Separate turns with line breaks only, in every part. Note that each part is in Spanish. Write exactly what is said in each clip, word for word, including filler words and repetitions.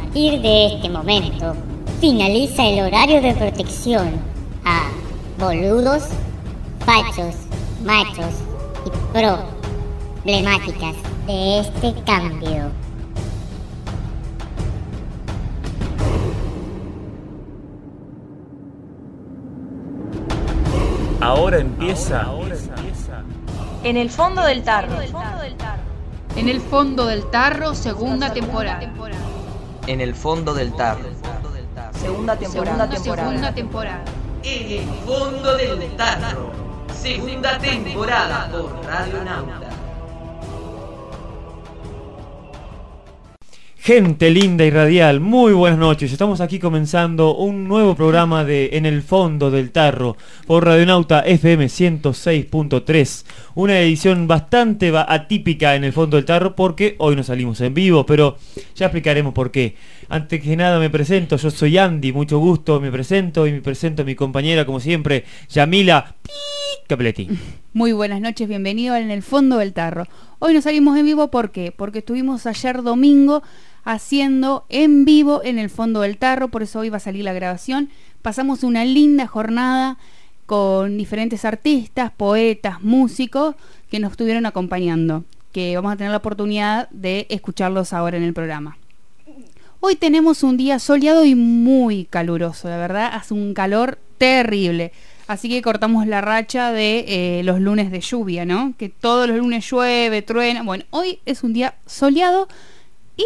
partir de este momento, finaliza el horario de protección a boludos, fachos, machos y problemáticas de este cambio.
Ahora empieza. Ahora empieza.
En el fondo del tarro.
En el fondo del tarro, segunda temporada.
En el fondo del tarro.
Segunda temporada.
Segunda temporada.
En el fondo del tarro. Segunda temporada por Radio Nauta.
Gente linda y radial, muy buenas noches. Estamos aquí comenzando un nuevo programa de En el fondo del tarro por Radionauta F M ciento seis punto tres. Una edición bastante atípica en el fondo del tarro porque hoy no salimos en vivo, pero ya explicaremos por qué. Antes que nada me presento, yo soy Andy, mucho gusto, me presento y me presento a mi compañera como siempre, Yamila Capeletti.
Muy buenas noches, bienvenido a En el fondo del tarro. Hoy no salimos en vivo, ¿por qué? Porque estuvimos ayer domingo haciendo en vivo en el fondo del tarro, por eso hoy va a salir la grabación. Pasamos una linda jornada con diferentes artistas, poetas, músicos que nos estuvieron acompañando, que vamos a tener la oportunidad de escucharlos ahora en el programa. Hoy tenemos un día soleado y muy caluroso, la verdad, hace un calor terrible. Así que cortamos la racha de eh, los lunes de lluvia, ¿no? Que todos los lunes llueve, truena. Bueno, hoy es un día soleado y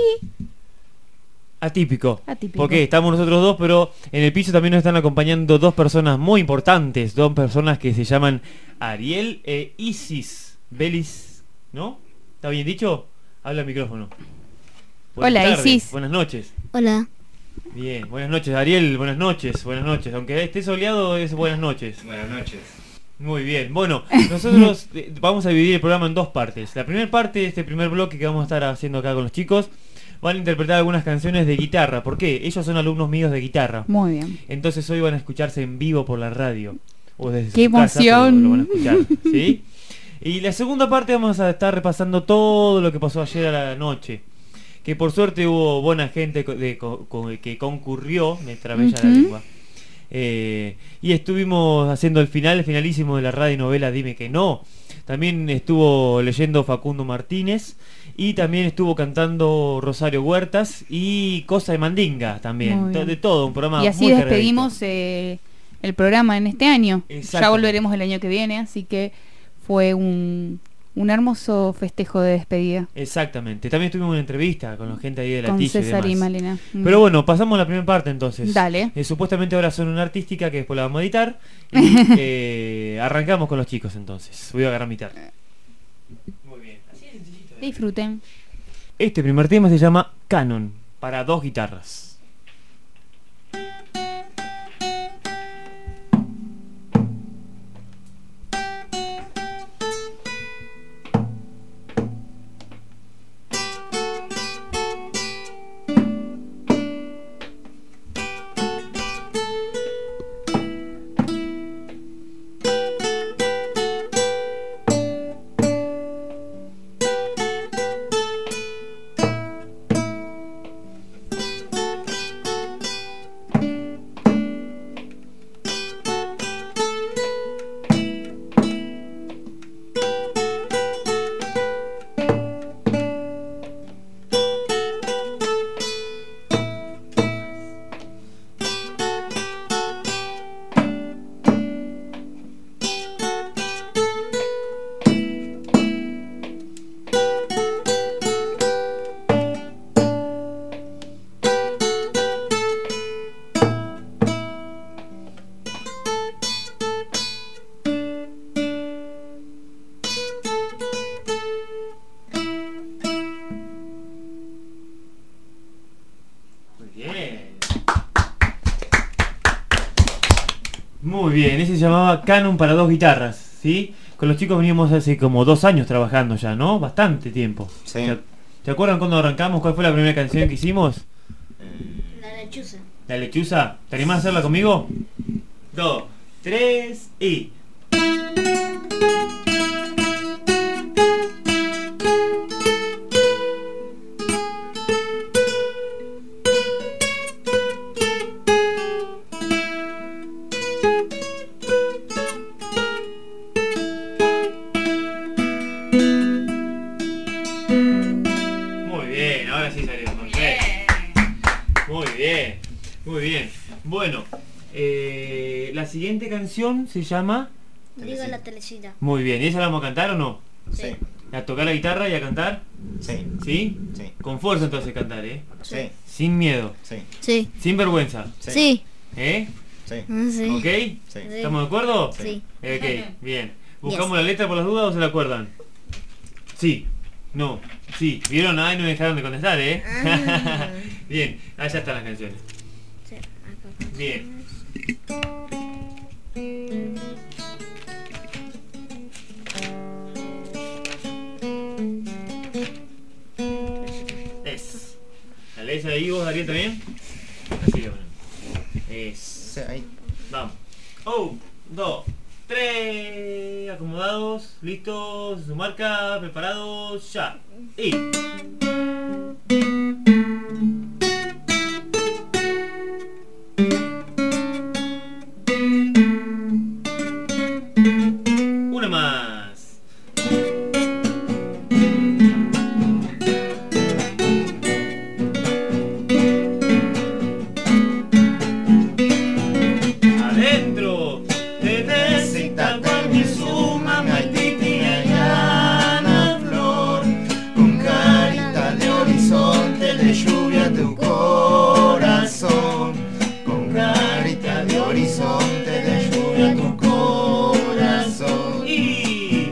Atípico.
Atípico.
Porque estamos nosotros dos, pero en el piso también nos están acompañando dos personas muy importantes. Dos personas que se llaman Ariel e Isis Belis, ¿no? ¿Está bien dicho? Habla al micrófono. Buenas
Hola,
tardes,
Isis.
Buenas noches.
Hola.
Bien, buenas noches, Ariel. Buenas noches, buenas noches. Aunque esté soleado, es buenas noches.
Buenas noches.
Muy bien, bueno, nosotros eh, vamos a dividir el programa en dos partes. La primera parte de este primer bloque que vamos a estar haciendo acá con los chicos, van a interpretar algunas canciones de guitarra. ¿Por qué? Ellos son alumnos míos de guitarra.
muy bien.
Entonces hoy van a escucharse en vivo por la radio. O desde
¡Qué
su casa,
emoción!
pero lo van a escuchar, ¿sí? Y la segunda parte vamos a estar repasando todo lo que pasó ayer a la noche. Que por suerte hubo buena gente co- de, co- co- que concurrió, me trabella la
Ujú.
lengua. Eh, y estuvimos haciendo el final, el finalísimo de la radionovela Dime que no. También estuvo leyendo Facundo Martínez. Y también estuvo cantando Rosario Huertas y Cosa de Mandinga también.
Muy bien.
De todo, un programa
Y así
muy
despedimos eh, el programa en este año. Ya
Exactamente.
volveremos el año que viene, así que fue un, un hermoso festejo de despedida
Exactamente. También tuvimos una entrevista con la gente ahí de la
con
Tilla y
César y
demás.
Malena. Mm.
Pero bueno, pasamos a la primera parte entonces.
Dale.
Eh, supuestamente ahora son una artística que después la vamos a editar. Y eh, arrancamos con los chicos entonces. Voy a agarrar mi terna. Muy bien. Así de sencillito. ¿eh?
Disfruten.
Este primer tema se llama Canon, para dos guitarras. Muy bien, ese se llamaba Canon para dos guitarras, ¿sí? Con los chicos veníamos hace como dos años trabajando ya, ¿no? Bastante tiempo.
Sí.
¿Te, te acuerdan cuando arrancamos? ¿Cuál fue la primera canción que hicimos?
La lechuza.
¿La lechuza? ¿Te animás a hacerla conmigo? Dos, tres y... Ahora sí salió, perfecto. Muy bien, muy bien. Bueno, eh, la siguiente canción se llama...
Digo la telecita.
Muy bien, ¿y esa la vamos a cantar o no?
Sí.
¿A tocar la guitarra y a cantar?
Sí.
¿Sí?
Sí.
Con fuerza entonces cantar, ¿eh?
Sí.
Sin miedo,
Sí.
Sí.
sin vergüenza,
Sí.
¿eh?
Sí.
Sí.
¿Ok?
Sí.
¿Estamos de acuerdo?
Sí.
Ok, bien. ¿Buscamos la letra por las dudas o se la acuerdan? Sí. No. Sí. ¿Vieron? Ay, no me dejaron de contestar, ¿eh?
Ah.
Bien. Allá están las canciones.
Sí, acá.
Bien. Es. ¿La lees ahí vos, Darío, también? Así que bueno. Es.
Sí, ahí.
Vamos. Un, dos, tres. Acomodados, listos, su marca, preparados, ya. Y. Una más. Adentro. Te necesita con mi suma, mi
Llana flor, con carita de horizonte de lluvia tu corazón, con carita de horizonte de lluvia tu corazón.
Y.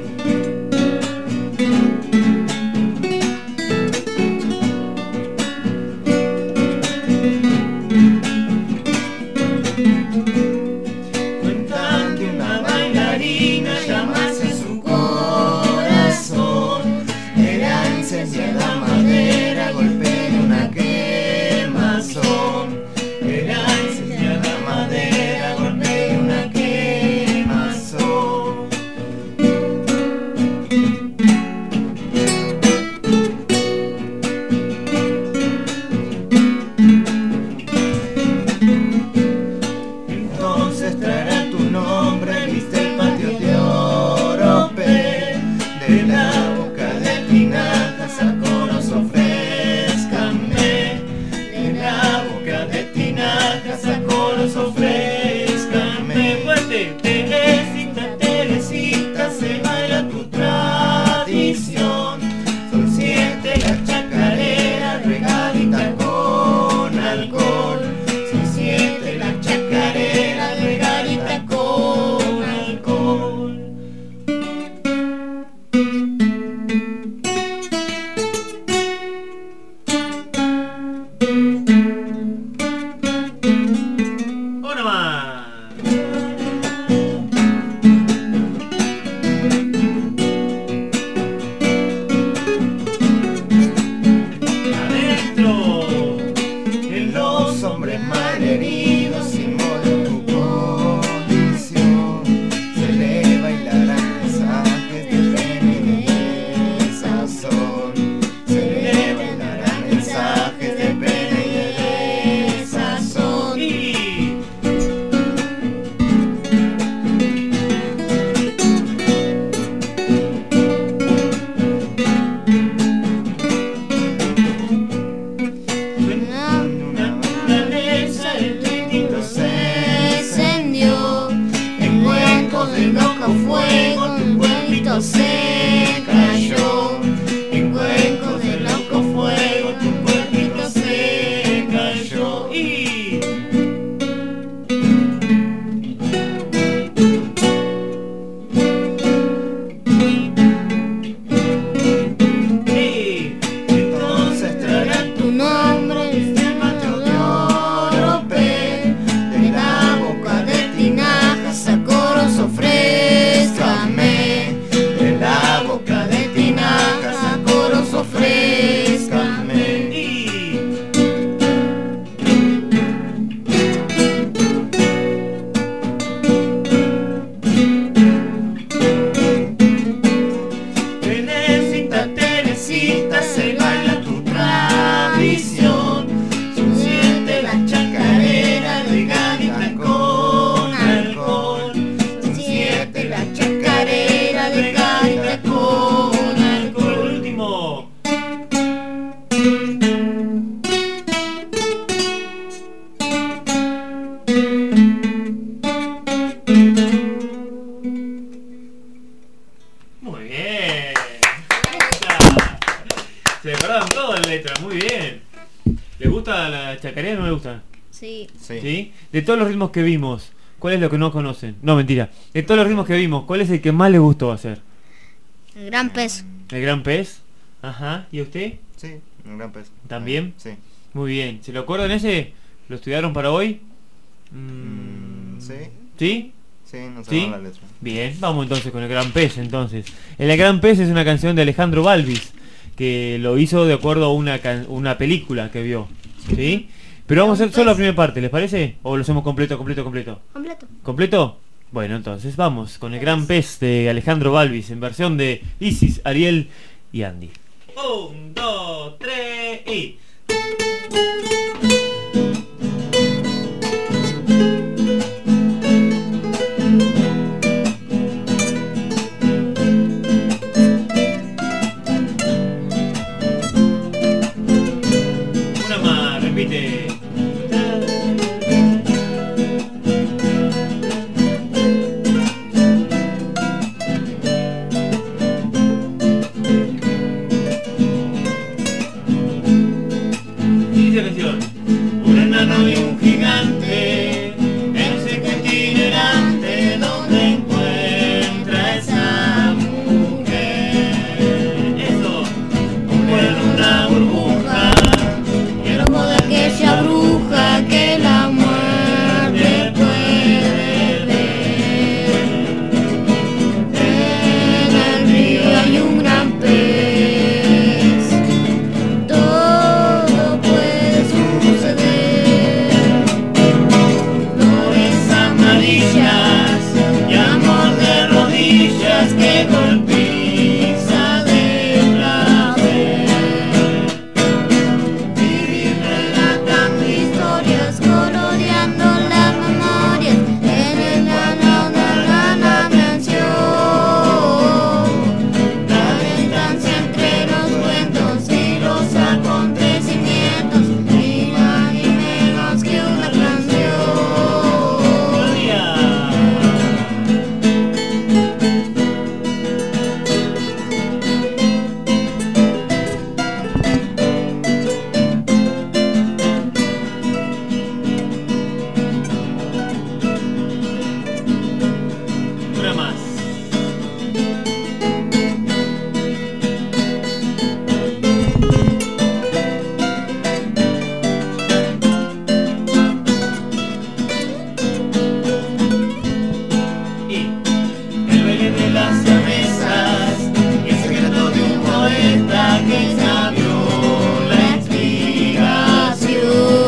Cuentan que una bailarina llamase su corazón, era incendiada madera, golpe de una quemazón, era incendiada madera, golpe de una quemazón. Entonces traerá tu nombre, viste el patio de Oropel, de la boca de tinajas a coros ofrezca
la letra, muy bien. ¿Le gusta la chacarera o no le gusta?
Sí.
Sí.
¿Sí? De todos los ritmos que vimos, ¿cuál es lo que no conocen? No, mentira. De todos los ritmos que vimos, ¿cuál es el que más le gustó hacer?
El gran pez.
¿El gran pez? Ajá. ¿Y a usted?
Sí, un gran pez.
¿También?
Sí.
Muy bien. ¿Se lo acuerdan ese? ¿Lo estudiaron para hoy?
Mm, sí.
¿Sí?
Sí, no
¿Sí?
sabemos la letra.
Bien, vamos entonces con el Gran Pez entonces. El Gran Pez es una canción de Alejandro Balvis, que lo hizo de acuerdo a una, can- una película que vio. ¿Sí? Pero vamos a hacer solo la primera parte, ¿les parece? ¿O lo hacemos completo, completo, completo?
Completo.
¿Completo? Bueno, entonces vamos con el Gran Pez de Alejandro Balvis en versión de Isis, Ariel y Andy. Un, dos, tres y... Una más, repite. Y dice la canción. Un enano y un gigante en un circuito itinerante donde encuentra esa mujer. Eso, vuela una burbuja y el ojo de aquella bruja que la muerte puede ver. En el río hay un gran pez, todo puede suceder. Flores amarillas y amor de rodillas que golpiza de placer. Vivir relatando historias, coloreando las memorias en el plano de la canción. La distancia entre los cuentos y los acontecimientos, ni más ni menos que una canción. Una más. Y el baile de las cervezas, el secreto de un poeta que sabió la explicación.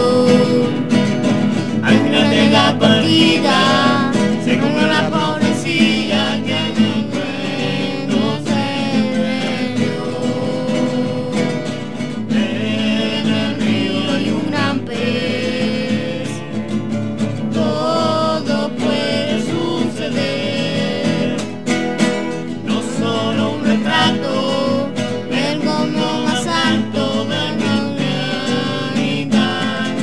Al final de la partida se comió la pobrecilla que en el cuento se perdió. En el río hay un gran pez, todo puede suceder. No solo un retrato del mundo más alto de la humanidad.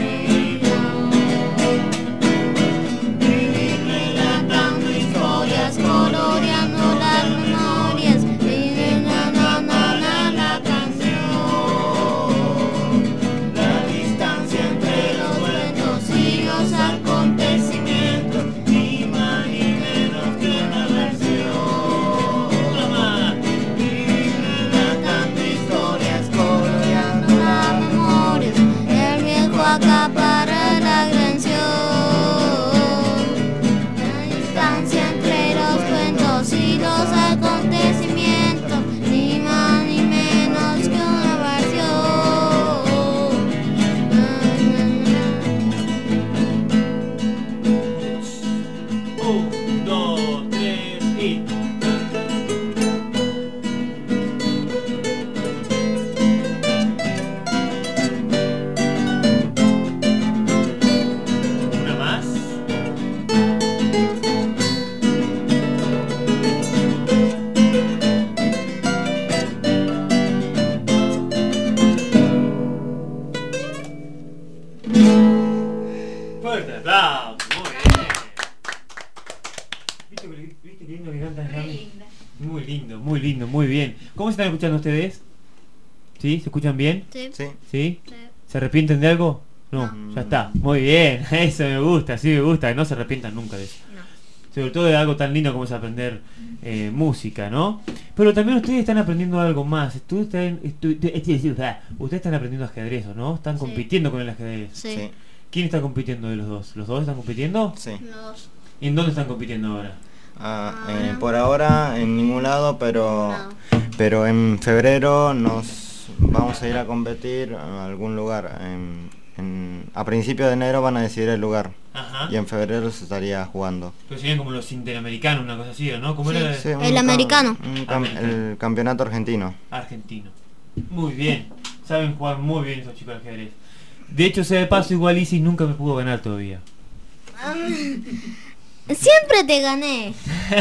Vivir relatando historias, coloreando las memorias, vive na na na na la canción. La distancia entre los cuentos y los acontecimientos, ni más ni menos que una versión. Una más. Vivir relatando historias, coloreando las memorias, el viejo acapara la canción. La distancia entre los cuentos y los acontecimientos, ni más ni menos que una versión. Un, dos, tres y... Una más. Fuerte aplauso, muy bien. ¿Viste, que- viste qué lindo que cantas, Rami? Muy lindo, muy lindo, muy bien. ¿Cómo se están escuchando ustedes? ¿Sí? ¿Se escuchan bien?
Sí.
Sí.
¿Sí?
Sí.
¿Se arrepienten de algo? No,
No.
ya está. Muy bien, eso me gusta, sí me gusta, que no se arrepientan nunca de eso.
No.
Sobre todo de algo tan lindo como es aprender eh, música, ¿no? Pero también ustedes están aprendiendo algo más. Ustedes están, estu- estu- estu- ustedes están aprendiendo ajedrez, ¿o no? Están
Sí.
compitiendo con el ajedrez.
Sí.
Sí.
¿Quién está compitiendo de los dos? ¿Los dos están compitiendo?
Sí.
Los...
¿Y en dónde están compitiendo ahora?
Ah,
Ahora.
eh, por ahora en ningún lado, pero
No.
pero en febrero nos vamos a ir a competir a algún lugar. En, en- a principios de enero van a decidir el lugar
Ajá.
y en febrero se estaría jugando.
Pero serían como los interamericanos, una cosa así, ¿no? ¿Cómo
Sí.
era?
Sí,
El
un cam-
americano.
un cam-
Americano.
el campeonato argentino.
Argentino. Muy bien. Saben jugar muy bien esos chicos al ajedrez. De hecho, sea de paso, igual Isis nunca me pudo ganar todavía.
Siempre te gané.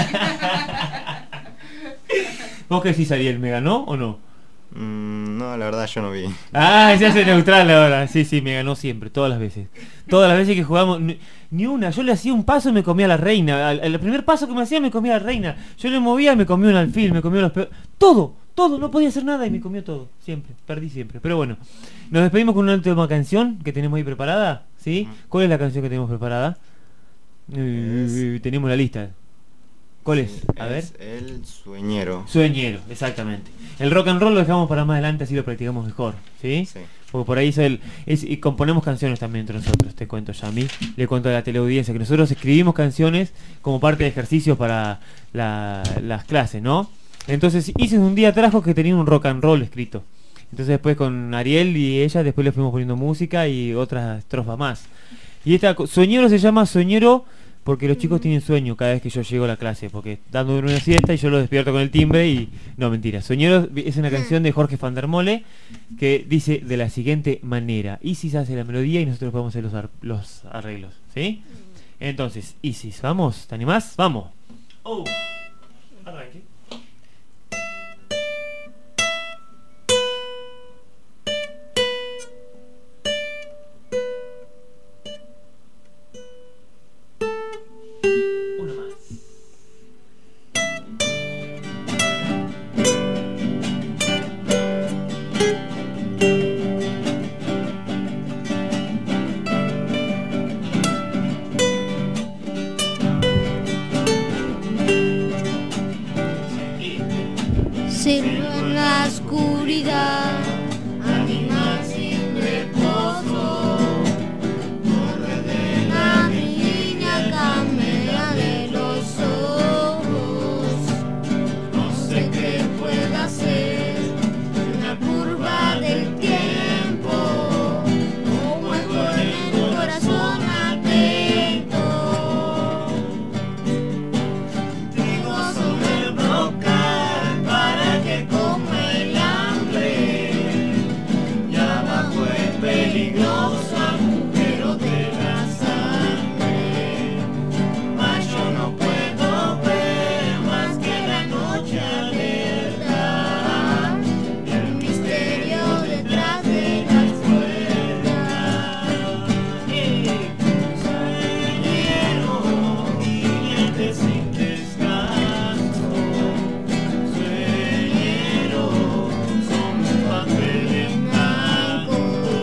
¿Vos qué decís, Ariel? ¿Me ganó o no?
Mm, no, la verdad yo no vi.
Ah, se hace neutral ahora. Sí, sí, me ganó siempre, todas las veces. Todas las veces que jugamos, ni, ni una. Yo le hacía un paso y me comía a la reina. Al, al primer paso que me hacía me comía a la reina. Yo le movía y me comía un alfil, me comía los peores. Todo, todo, no podía hacer nada y me comió todo. Siempre, perdí siempre. Pero bueno, nos despedimos con una última canción que tenemos ahí preparada. ¿Sí? ¿Cuál es la canción que tenemos preparada? Eh, tenemos la lista. ¿Cuál es? A ver.
Es el sueñero.
Sueñero, exactamente. El rock and roll lo dejamos para más adelante, así lo practicamos mejor, ¿sí?
Sí.
Porque por ahí es el, es, y componemos canciones también entre nosotros, te cuento ya a mí, le cuento a la teleaudiencia que nosotros escribimos canciones como parte de ejercicios para la- las clases, ¿no? Entonces Isis un día trajo que tenía un rock and roll escrito. Entonces después con Ariel y ella después le fuimos poniendo música y otras estrofas más. Y esta co- Sueñero se llama Sueñero porque los chicos tienen sueño cada vez que yo llego a la clase, porque dando una siesta y yo lo despierto con el timbre y... No, mentira. Sueñero es una canción de Jorge van der Mole que dice de la siguiente manera. Isis hace la melodía y nosotros podemos hacer los, ar- los arreglos, ¿sí? Entonces, Isis, ¿vamos? ¿Te animás? ¡Vamos! Oh. Arranque. Una más.
Sirvo en la oscuridad, animal sin reposo. Corre de la niña, camela de los ojos. No sé qué pueda hacer en la curva del tiempo. Como estoy en el corazón atento. Trigo sobre el brocal para que coma el hambre. Ya bajo el peligroso agujero de la sangre. Mas yo no puedo ver más que la noche alerta y el misterio detrás de las puertas. Sueñero, viviente sin descanso. Sueñero, son un papel en blanco.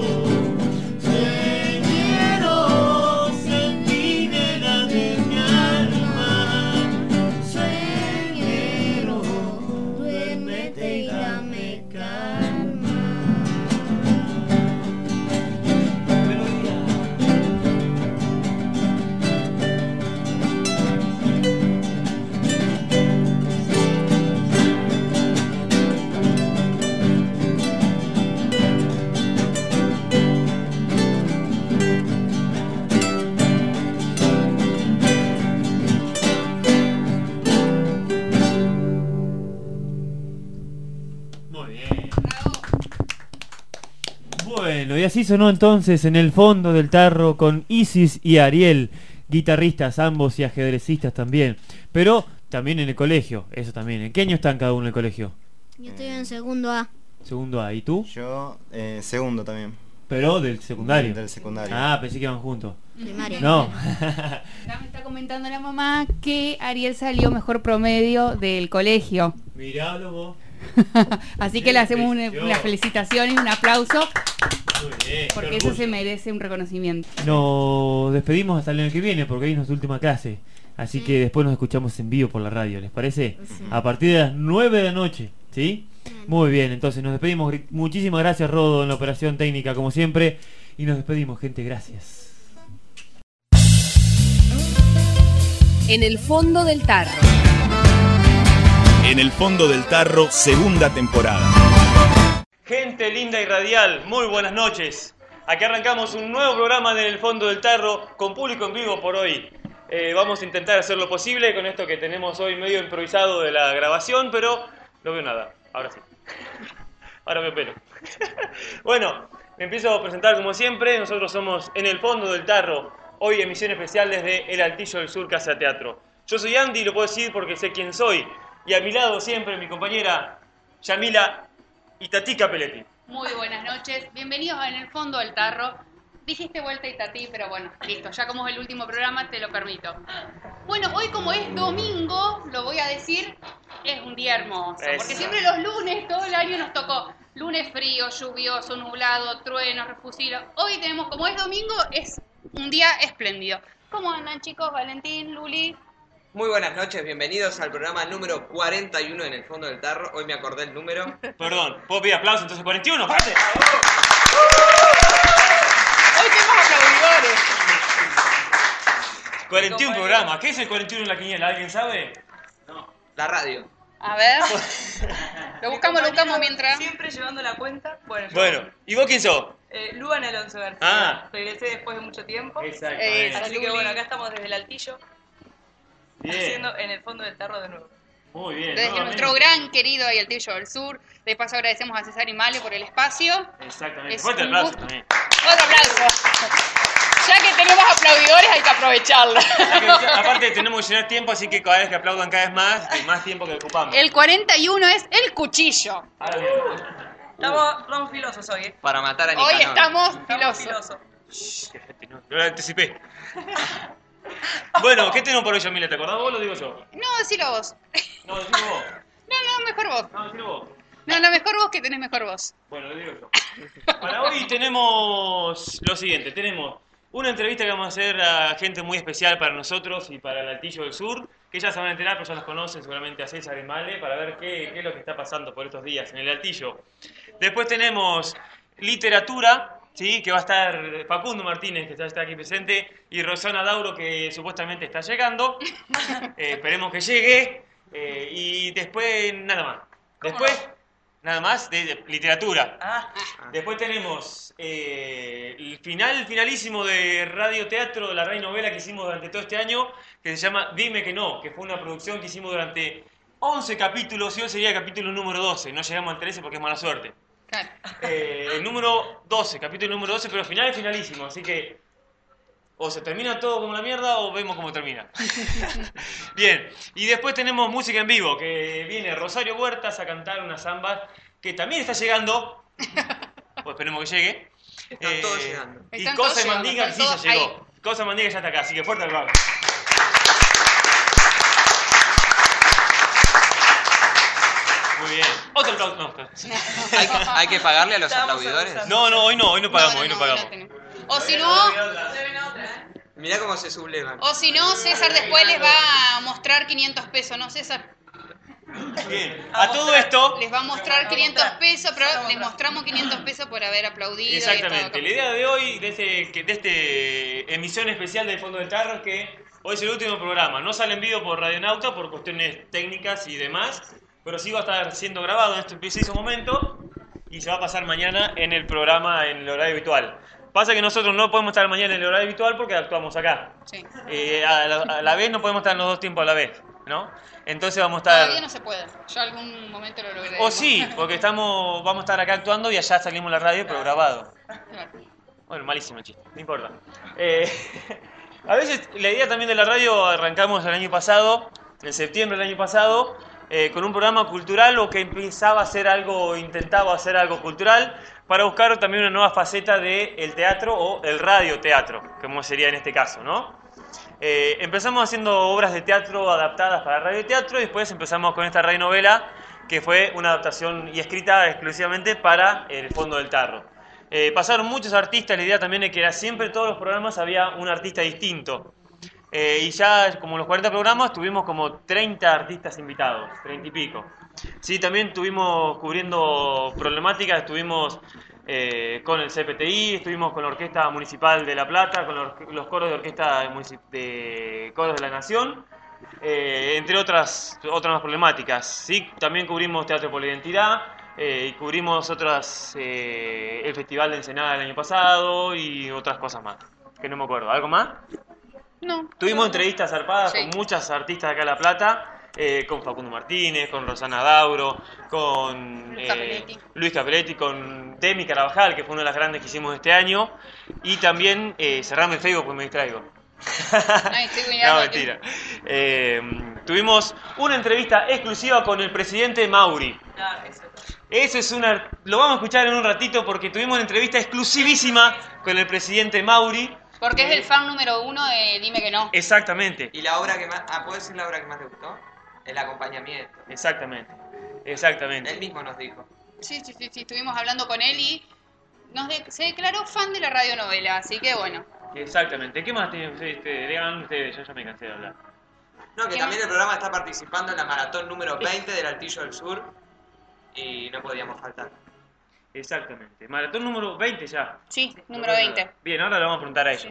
Sueñero, centinela de mi alma. Sueñero, duérmete y dame calma.
Muy bien. Bueno, y así sonó entonces En el fondo del tarro con Isis y Ariel, guitarristas ambos y ajedrecistas también, pero también en el colegio, eso también. ¿En qué año están cada uno en el colegio?
Yo estoy en segundo A.
Segundo A, ¿y tú?
Yo eh, segundo también.
Pero del secundario.
Del secundario.
Ah, pensé que iban juntos.
Primaria.
No.
Acá me está comentando la mamá que Ariel salió mejor promedio del colegio.
Miralo vos.
Así que le hacemos una,
Felicitaciones.
una felicitación y un aplauso,
Muy bien,
porque
qué
eso
orgullo.
se merece un reconocimiento.
Nos despedimos hasta el año que viene porque hoy es nuestra última clase. Así que después nos escuchamos en vivo por la radio, ¿les parece? A partir de las nueve de la noche, ¿sí? Muy bien, entonces nos despedimos. Gri- Muchísimas gracias, Rodo, en la operación técnica, como siempre. Y nos despedimos, gente, gracias.
En el fondo del tarro.
En el fondo del tarro, segunda temporada.
Gente linda y radial, muy buenas noches. Aquí arrancamos un nuevo programa de En el Fondo del Tarro con público en vivo por hoy. Eh, vamos a intentar hacer lo posible con esto que tenemos hoy medio improvisado de la grabación, pero no veo nada. Ahora sí. Ahora veo pelo. Bueno, me empiezo a presentar como siempre. Nosotros somos En el Fondo del Tarro. Hoy emisión especial desde El Altillo del Sur, Casa Teatro. Yo soy Andy, lo puedo decir porque sé quién soy. Y a mi lado siempre mi compañera Yamila Itatica Peletti.
Muy buenas noches, bienvenidos a En el Fondo del Tarro. Dijiste vuelta Itatí, pero bueno, listo, ya como es el último programa te lo permito. Bueno, hoy como es domingo, lo voy a decir, es un día hermoso.
Eso.
Porque siempre los lunes, todo el año nos tocó lunes frío, lluvioso, nublado, trueno, refusillo. Hoy tenemos, como es domingo, es un día espléndido. ¿Cómo andan chicos? Valentín, Luli.
Muy buenas noches, bienvenidos al programa número cuarenta y uno en el fondo del tarro. Hoy me acordé el número.
Perdón, ¿puedo pedir aplausos entonces? cuarenta y uno, ¡fuerte!
Hoy tenemos aplaudidores.
cuarenta y uno programas. ¿Qué es el cuarenta y uno en la quiniela? ¿Alguien sabe?
La radio.
A ver, lo buscamos, lo buscamos mientras.
Siempre llevando la cuenta. Bueno, yo,
Bueno, ¿y vos quién sos?
eh, Luan Alonso García.
Ah.
Regresé después de mucho tiempo.
Exactamente.
Esa.
Así que
Luli.
bueno, acá estamos desde el Altillo,
Bien,
haciendo En el Fondo del Tarro de nuevo.
muy bien.
Desde
nuevamente.
nuestro gran querido y Altillo del Sur. De paso agradecemos a César y Male por el espacio.
Exactamente.
Es
Fuerte
un
aplauso
gusto.
también.
Otro aplauso. Ya que tenemos aplaudidores hay que aprovecharlo.
Ya que, aparte tenemos que llenar tiempo, así que cada vez que aplaudan cada vez más, hay más tiempo que ocupamos.
El cuarenta y uno es el cuchillo.
Ahora bien.
Estamos, estamos filosos hoy, ¿eh?
Para matar a
Hoy
Nicanor.
estamos
Estamos
filosos.
filosos.
Shh, qué gente, no, lo anticipé. Bueno, ¿qué tenemos por hoy, Yamila? ¿Te acordás vos o lo digo yo?
No, decilo vos.
No, decilo vos.
No, no, mejor vos.
No, decilo vos.
No, no, mejor vos que tenés mejor voz.
Bueno, lo digo yo. Para hoy tenemos lo siguiente, tenemos una entrevista que vamos a hacer a gente muy especial para nosotros y para el Altillo del Sur, que ya se van a enterar, pero ya los conocen seguramente a César y Male, para ver qué, qué es lo que está pasando por estos días en el Altillo. Después tenemos literatura, ¿sí? Que va a estar Facundo Martínez, que ya está aquí presente, y Rosana Dauro, que supuestamente está llegando. Eh, esperemos que llegue. Eh, y después nada más. Después... Nada más de, de literatura.
Ah,
Después tenemos eh, el final finalísimo de Radio Teatro, la radio novela que hicimos durante todo este año, que se llama Dime que no, que fue una producción que hicimos durante once capítulos y hoy sería el capítulo número doce. No llegamos al trece porque es mala suerte.
Claro.
Eh, el número doce, capítulo número doce, pero final es finalísimo, así que o se termina todo como la mierda o vemos cómo termina. Bien, y después tenemos música en vivo, que viene Rosario Huertas a cantar una samba que también está llegando. Pues esperemos que llegue.
Están todos llegando.
Y
Están
Cosa
todos
de Mandinga
llegando,
sí ya
están todos
llegó. Cosa de Mandinga ya está acá, así que fuerte aplauso. Muy bien. Otro aplauso. No, espera.
¿Hay, que, hay que pagarle a los
Estábamos
aplaudidores.
abusando.
no, no, hoy no, hoy no pagamos,
No,
hoy no
no,
pagamos.
no tenemos. O si no,
Mirá cómo se sublevan.
o si no, César después les va a mostrar quinientos pesos, ¿no, César?
Bien. A todo esto,
Les va a mostrar quinientos pesos, pero les mostramos quinientos pesos por haber aplaudido. y
exactamente.
estado
La idea de hoy, de este, que- de este emisión especial del Fondo del Tarro, es que hoy es el último programa. No sale en vivo por Radionauta por cuestiones técnicas y demás, pero sí va a estar siendo grabado en este preciso momento y se va a pasar mañana en el programa en el horario habitual. Pasa que nosotros no podemos estar mañana en el horario habitual porque actuamos acá.
Sí.
Eh, a, la, a la vez no podemos estar en los dos tiempos a la vez, ¿no? Entonces vamos a estar...
Todavía no se puede. Yo algún momento lo lograré.
O sí, porque estamos, vamos a estar acá actuando y allá salimos en la radio, pero grabado.
Claro.
Bueno, malísimo el chiste, no importa. Eh, a veces la idea también de la radio arrancamos el año pasado, en septiembre del año pasado, eh, con un programa cultural o que empezaba a hacer algo, intentaba hacer algo cultural, para buscar también una nueva faceta del teatro o el radioteatro, como sería en este caso, ¿no? Eh, empezamos haciendo obras de teatro adaptadas para radioteatro y después empezamos con esta radionovela que fue una adaptación y escrita exclusivamente para El Fondo del Tarro. Eh, pasaron muchos artistas, la idea también es que era siempre todos los programas había un artista distinto. Eh, y ya como los cuarenta programas tuvimos como treinta artistas invitados, treinta y pico. Sí, también estuvimos cubriendo problemáticas, estuvimos eh, con el C P T I, estuvimos con la Orquesta Municipal de La Plata, con los, los coros de Orquesta de, de Coros de la Nación, eh, entre otras, otras problemáticas. Sí, también cubrimos Teatro por la Identidad, eh, y cubrimos otras, eh, el Festival de Ensenada del año pasado y otras cosas más, que no me acuerdo. ¿Algo más?
No.
Tuvimos entrevistas zarpadas
Sí.
con muchas artistas de acá de La Plata, eh, con Facundo Martínez, con Rosana Dauro, con
Luis
eh,
Capelletti.
Luis Capelletti, con Demi Carabajal, que fue una de las grandes que hicimos este año, y también, eh, cerrame el Facebook porque me distraigo.
Ay, estoy
No,
mirando aquí.
mentira. Eh, tuvimos una entrevista exclusiva con el presidente Mauri.
Ah, eso.
Eso es una... Lo vamos a escuchar en un ratito porque tuvimos una entrevista exclusivísima con el presidente Mauri.
Porque es el fan número uno de Dime que no.
Exactamente.
¿Y la obra que más... Ah, ¿puedo decir la obra que más te gustó? El acompañamiento.
Exactamente. Exactamente.
Él mismo nos dijo.
Sí, sí, sí, sí, estuvimos hablando con él y nos de- se declaró fan de la radionovela, así que bueno.
Exactamente. ¿Qué más tienen ustedes? Digan ustedes, yo ya me cansé de hablar.
No, que
¿Qué
también
más?
el programa está participando en la maratón número veinte del Altillo del Sur y no podíamos faltar.
Exactamente. Maratón número veinte ya.
Sí, número veinte.
Bien, ahora le vamos a preguntar a ellos.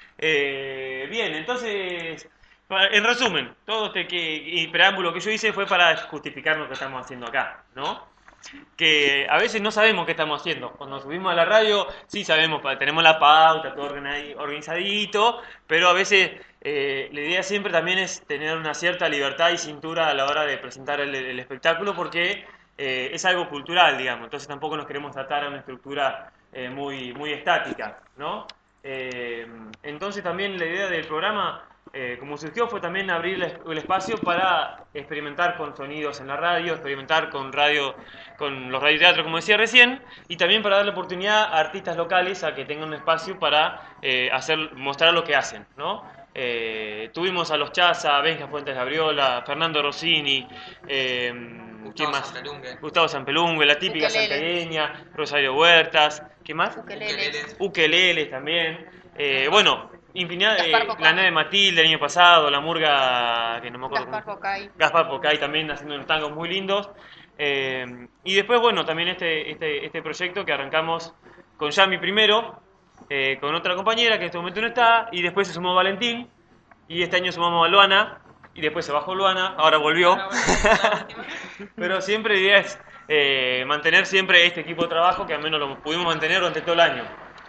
Eh, bien, entonces, pa- en resumen, todo este que, y preámbulo que yo hice fue para justificar lo que estamos haciendo acá, ¿no? Que a veces no sabemos qué estamos haciendo. Cuando subimos a la radio, sí sabemos, pa- tenemos la pauta, todo organi- organizadito, pero a veces eh, la idea siempre también es tener una cierta libertad y cintura a la hora de presentar el, el espectáculo, porque eh, es algo cultural, digamos. Entonces tampoco nos queremos tratar a una estructura eh, muy, muy estática, ¿no? Eh, entonces también la idea del programa, eh, como surgió, fue también abrir el, es- el espacio para experimentar con sonidos en la radio, experimentar con radio, con los radioteatros, como decía recién, y también para darle oportunidad a artistas locales a que tengan un espacio para eh, hacer, mostrar lo que hacen, ¿no? Eh, tuvimos a los Chaza, Benja Fuentes Gabriola, Fernando Rossini, eh, ¿quién
Gustavo
más?
Sanpelungue.
Gustavo Sanpelungue, la típica
Ukelele.
santiagueña, Rosario Huertas, ¿qué más?
Ukeleles.
Ukeleles también. Eh, bueno, infinidad de...
Gaspar Pocay.
La nave de Matilde el año pasado, la murga, que no me acuerdo.
Gaspar
cómo-
Pocay.
Gaspar Pocay también haciendo unos tangos muy lindos. Eh, y después, bueno, también este, este, este proyecto que arrancamos con Yami primero, eh, con otra compañera que en este momento no está, y después se sumó Valentín, y este año sumamos a Luana, y después se bajó Luana, ahora volvió.
Ahora, bueno, la última.
Pero siempre la idea es eh, mantener siempre este equipo de trabajo que al menos lo pudimos mantener durante todo el año.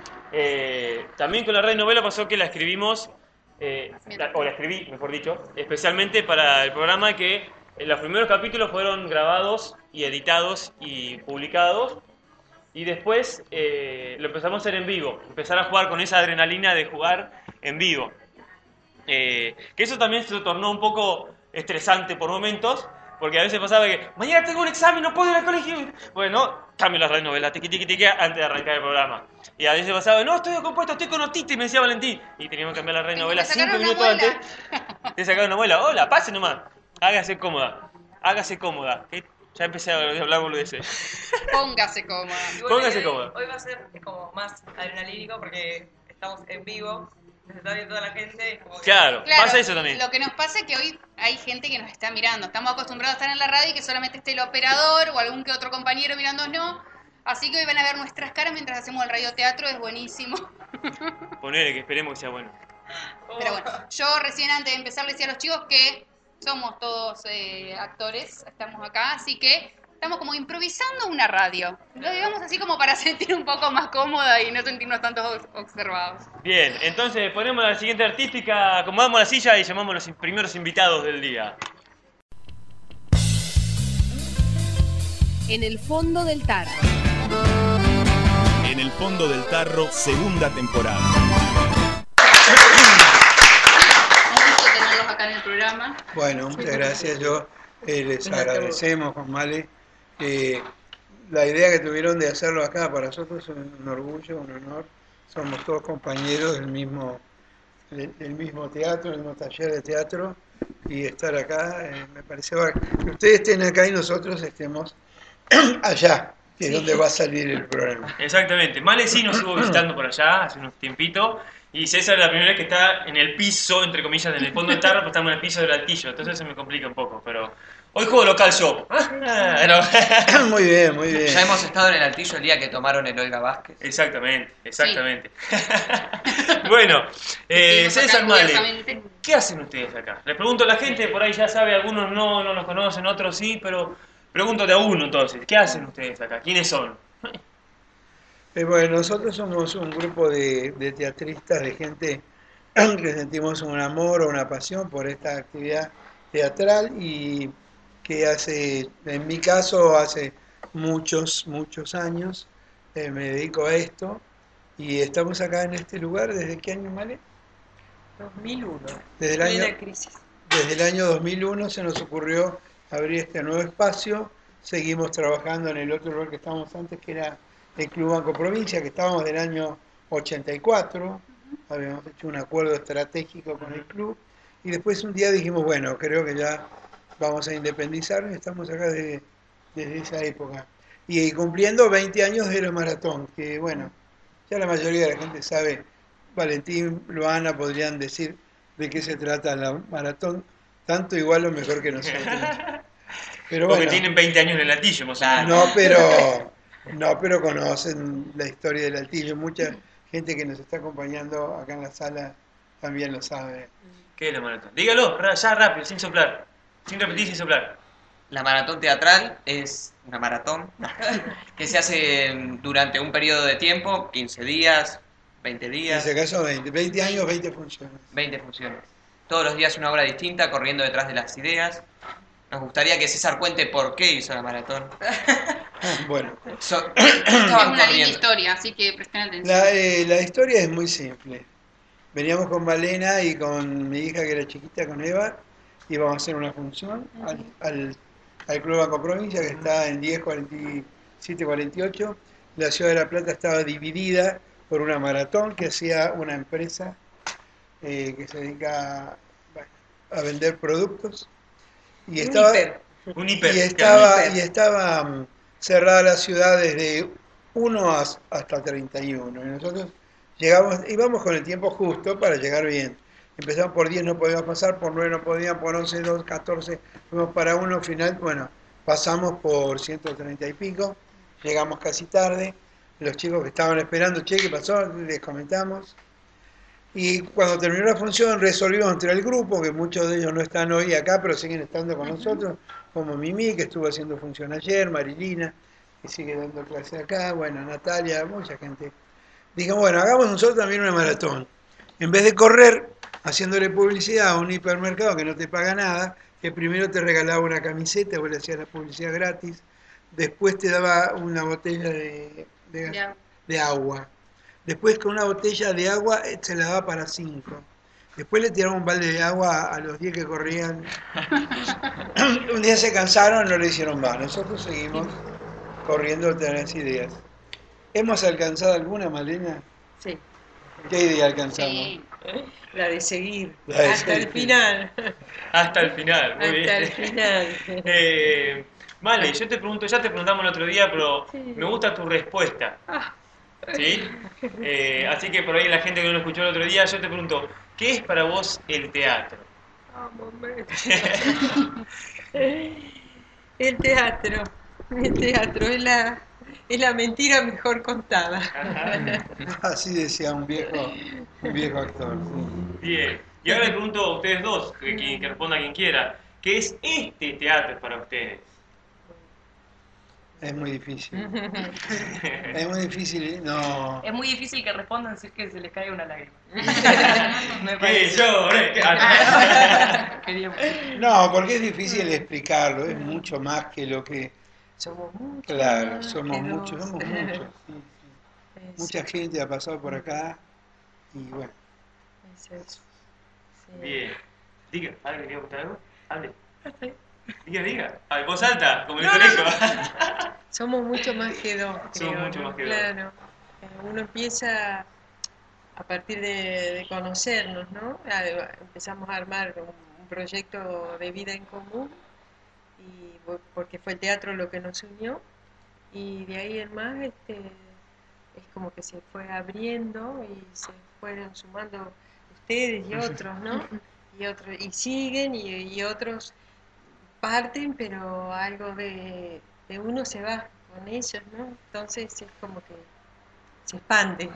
Eh, también con la radio novela pasó que la escribimos, eh, la- o la escribí, mejor dicho, especialmente para el programa que eh, los primeros capítulos fueron grabados y editados y publicados, y después eh, lo empezamos a hacer en vivo, empezar a jugar con esa adrenalina de jugar en vivo. Eh, que eso también se tornó un poco estresante por momentos, porque a veces pasaba que mañana tengo un examen, no puedo ir al colegio. Bueno, cambio la radio novela, tiqui tiqui tiqui, antes de arrancar el programa. Y a veces pasaba, no, estoy compuesto, estoy con otitis, me decía Valentín. Y teníamos que cambiar la radio
Tengo
novela
que sacar
cinco
una
minutos
muela.
antes. Te sacaron una muela, hola, pase nomás. Hágase cómoda, hágase cómoda. Que ya empecé a hablar boludeces.
Póngase cómoda.
Y bueno,
Póngase
hoy-
cómodo.
Hoy va a ser como más adrenalínico porque estamos en vivo, nos está viendo toda la gente. es como que-
Claro,
Claro,
pasa eso también.
Lo que nos pasa es que hoy hay gente que nos está mirando. Estamos acostumbrados a estar en la radio y que solamente esté el operador o algún que otro compañero mirándonos. Así que hoy van a ver nuestras caras mientras hacemos el radioteatro, es buenísimo.
Ponele que esperemos que sea bueno.
Pero bueno, yo recién antes de empezar le decía a los chicos que somos todos eh, actores, estamos acá, así que estamos como improvisando una radio. Lo digamos así como para sentir un poco más cómoda y no sentirnos tanto obs- observados.
Bien, entonces ponemos la siguiente artística, acomodamos la silla y llamamos a los in- primeros invitados del día.
En el fondo del tarro.
En el fondo del tarro, segunda temporada.
Un gusto tenerlos acá en el programa.
Bueno, muchas gracias. Yo eh, les agradecemos, Juan Male, que la idea que tuvieron de hacerlo acá para nosotros es un orgullo, un honor. Somos todos compañeros del mismo el, el mismo teatro, el mismo taller de teatro, y estar acá, eh, me parece bárbaro. Que ustedes estén acá y nosotros estemos allá, que es
Sí.
donde va a salir el programa.
Exactamente. Male sí nos estuvo visitando por allá hace unos tiempito. Y César es la primera vez que está en el piso, entre comillas, en el fondo del tarro, pero estamos en el piso del altillo. Entonces se me complica un poco. Pero hoy juego local yo. Ah, no.
Muy bien, muy bien.
Ya hemos estado en el altillo el día que tomaron el Olga Vázquez.
Exactamente, exactamente. Bueno, eh,
Estuvimos acá
César Male,
encubiertamente.
¿qué hacen ustedes acá? Les pregunto a la gente, por ahí ya sabe, algunos no, no los conocen, otros sí, pero pregunto de a uno entonces. ¿Qué hacen ustedes acá? ¿Quiénes son?
Eh, bueno, nosotros somos un grupo de, de teatristas, de gente que sentimos un amor o una pasión por esta actividad teatral y que hace, en mi caso, hace muchos, muchos años eh, me dedico a esto y estamos acá en este lugar. ¿Desde qué año, Male?
dos mil uno.
Desde el año,
Plena crisis.
desde el año dos mil uno se nos ocurrió abrir este nuevo espacio. Seguimos trabajando en el otro lugar que estábamos antes, que era el Club Banco Provincia, que estábamos del año ochenta y cuatro. Habíamos hecho un acuerdo estratégico con el club. Y después un día dijimos, bueno, creo que ya vamos a independizarnos. Estamos acá desde, desde esa época. Y cumpliendo veinte años de la maratón, que bueno, ya la mayoría de la gente sabe. Valentín, Luana podrían decir de qué se trata la maratón, tanto igual o mejor que nosotros. Pero
Porque
bueno,
tienen veinte años en el altillo, más o menos.
no, pero no, pero conocen la historia del altillo. Mucha gente que nos está acompañando acá en la sala también lo sabe.
¿Qué es la maratón? Dígalo, ra- ya rápido, sin soplar. Sin repetir, sin soplar.
La maratón teatral es una maratón que se hace durante un periodo de tiempo, quince días, veinte
En
días,
ese caso, veinte, veinte años, veinte funciones.
veinte funciones. Todos los días una obra distinta, corriendo detrás de las ideas. Nos gustaría que César cuente por qué hizo la maratón.
Ah, bueno,
So-
Es
estaban
una linda
corriendo.
historia, así que presten atención.
la, eh, la historia es muy simple. Veníamos con Malena y con mi hija que era chiquita, con Eva, íbamos a hacer una función al, al, al Club Banco Provincia, que está en diez cuarenta y siete cuarenta y ocho. La ciudad de La Plata estaba dividida por una maratón que hacía una empresa eh, que se dedica a, a vender productos. Y
Un
estaba,
hiper.
Un hiper.
y estaba,
Un hiper.
y estaba mm, cerrada la ciudad desde uno as- hasta treinta y uno. Y nosotros llegamos, íbamos con el tiempo justo para llegar bien. Empezamos por diez, no podíamos pasar, por nueve no podíamos, por once, dos, catorce, fuimos para uno, final, bueno, pasamos por ciento treinta y pico, llegamos casi tarde. Los chicos que estaban esperando, che, ¿qué pasó? Les comentamos. Y cuando terminó la función resolvimos entre el grupo, que muchos de ellos no están hoy acá, pero siguen estando con nosotros, como Mimi, que estuvo haciendo función ayer, Marilina, que sigue dando clase acá, bueno, Natalia, mucha gente. Dijimos, bueno, hagamos nosotros también una maratón. En vez de correr haciéndole publicidad a un hipermercado que no te paga nada, que primero te regalaba una camiseta, vos le hacías la publicidad gratis, después te daba una botella de, de,
Ya.
de agua. Después con una botella de agua eh, se la daba para cinco. Después le tiraba un balde de agua a los diez que corrían. Un día se cansaron, no le hicieron más. Nosotros seguimos corriendo tras las ideas. ¿Hemos alcanzado alguna, Malena?
Sí.
¿Qué idea alcanzamos?
Sí.
La de seguir.
La de
hasta
seguir.
el final.
Hasta el final, muy
Hasta el
bien.
final.
Eh, Male, yo te pregunto, ya te preguntamos el otro día, pero
Sí.
me gusta tu respuesta.
Ah.
¿Sí? Eh, así que por ahí la gente que no lo escuchó el otro día, yo te pregunto, ¿qué es para vos el teatro?
Vamos, hombre. El teatro. El teatro es la, es la mentira mejor contada.
Así decía un viejo, un viejo actor. Sí.
Bien. Y ahora le pregunto a ustedes dos, que, que, que responda quien quiera, ¿qué es este teatro para ustedes?
Es muy difícil. Es muy difícil, no.
Es muy difícil que respondan si es que se les cae una lágrima. Me
¿Qué
parece.
yo? eh? ¿Qué? Ah,
Queríamos-
No, porque es difícil explicarlo, es mucho más que lo que...
Somos muchos.
Claro, somos
que
muchos,
dos.
somos muchos. Sí, sí. Mucha gente ha pasado por acá y bueno.
Es eso. Sí.
Bien. Diga, ¿alguien quería preguntar algo? Hable. Diga, diga. A voz alta, como en el
No, no,
colegio.
Somos mucho más que dos.
Somos
creo,
mucho
¿no?
más que dos.
Claro. Eh, Uno empieza a partir de, de conocernos, ¿no? A- empezamos a armar un, un proyecto de vida en común, y bo- porque fue el teatro lo que nos unió, y de ahí en más este, es como que se fue abriendo y se fueron sumando ustedes y otros, ¿no? Y otros, y siguen y, y otros parten, pero algo de, de uno se va con ellos, ¿no? Entonces es como que se expande.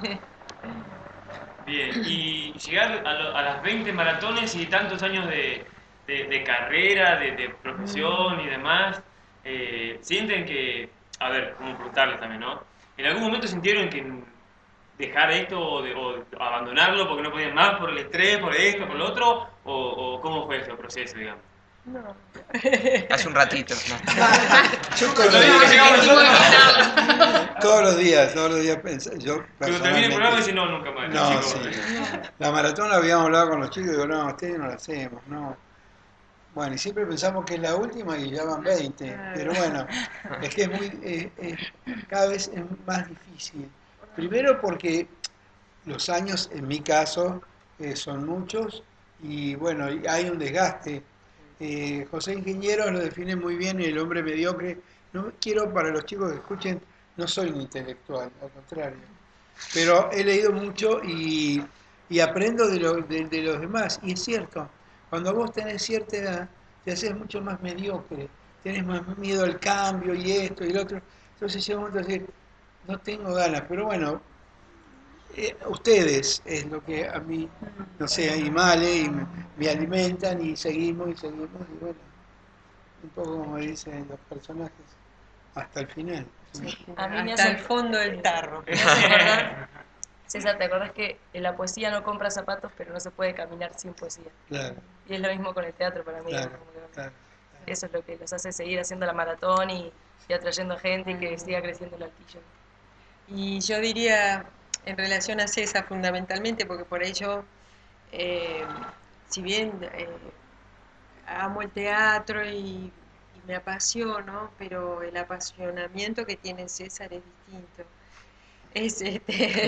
Bien, y llegar a, lo- a las veinte maratones y tantos años de, de- de carrera, de, de profesión y demás, eh, sienten que, a ver, como preguntarles también, ¿no? ¿En algún momento sintieron que dejar esto o, de- o abandonarlo porque no podían más por el estrés, por esto, por lo otro? ¿O, o cómo fue ese proceso, digamos?
No.
Hace un ratito. ¿no?
Yo todos
Lo
los
digo que llegamos
días,
nosotros.
todos los días, todos los días pensé, yo
Cuando termine el programa
personalmente-
dice no, nunca más.
No,
chicos.
sí. La maratón la habíamos hablado con los chicos y digo, no, ustedes no la hacemos, no. Bueno, y siempre pensamos que es la última y ya van veinte, pero bueno, es que es muy, eh, eh, cada vez es más difícil. Primero porque los años, en mi caso, eh, son muchos y bueno, y hay un desgaste. Eh, José Ingeniero lo define muy bien, el hombre mediocre. No quiero, para los chicos que escuchen, no soy un intelectual, al contrario. Pero he leído mucho y, y aprendo de, lo- de- de los demás. Y es cierto, cuando vos tenés cierta edad, te haces mucho más mediocre, tenés más miedo al cambio y esto y lo otro. Entonces llega un momento de decir, no tengo ganas, pero bueno, eh, ustedes es lo que a mí, no sé, y Male, y me, me alimentan y seguimos y seguimos. Y bueno, un poco como dicen los personajes, hasta el final.
A mí me
Hasta
hace-
el fondo del tarro.
Me hace acordar, César, ¿te acordás que la poesía no compra zapatos, pero no se puede caminar sin poesía?
Claro,
Y es lo mismo con el teatro para mí.
claro,
como que
claro.
Eso es lo que los hace seguir haciendo la maratón y, y atrayendo gente y que siga creciendo el altillo.
Y yo diría, en relación a César fundamentalmente, porque por ello, eh, si bien eh, amo el teatro y, y me apasiono, pero el apasionamiento que tiene César es distinto. Es este.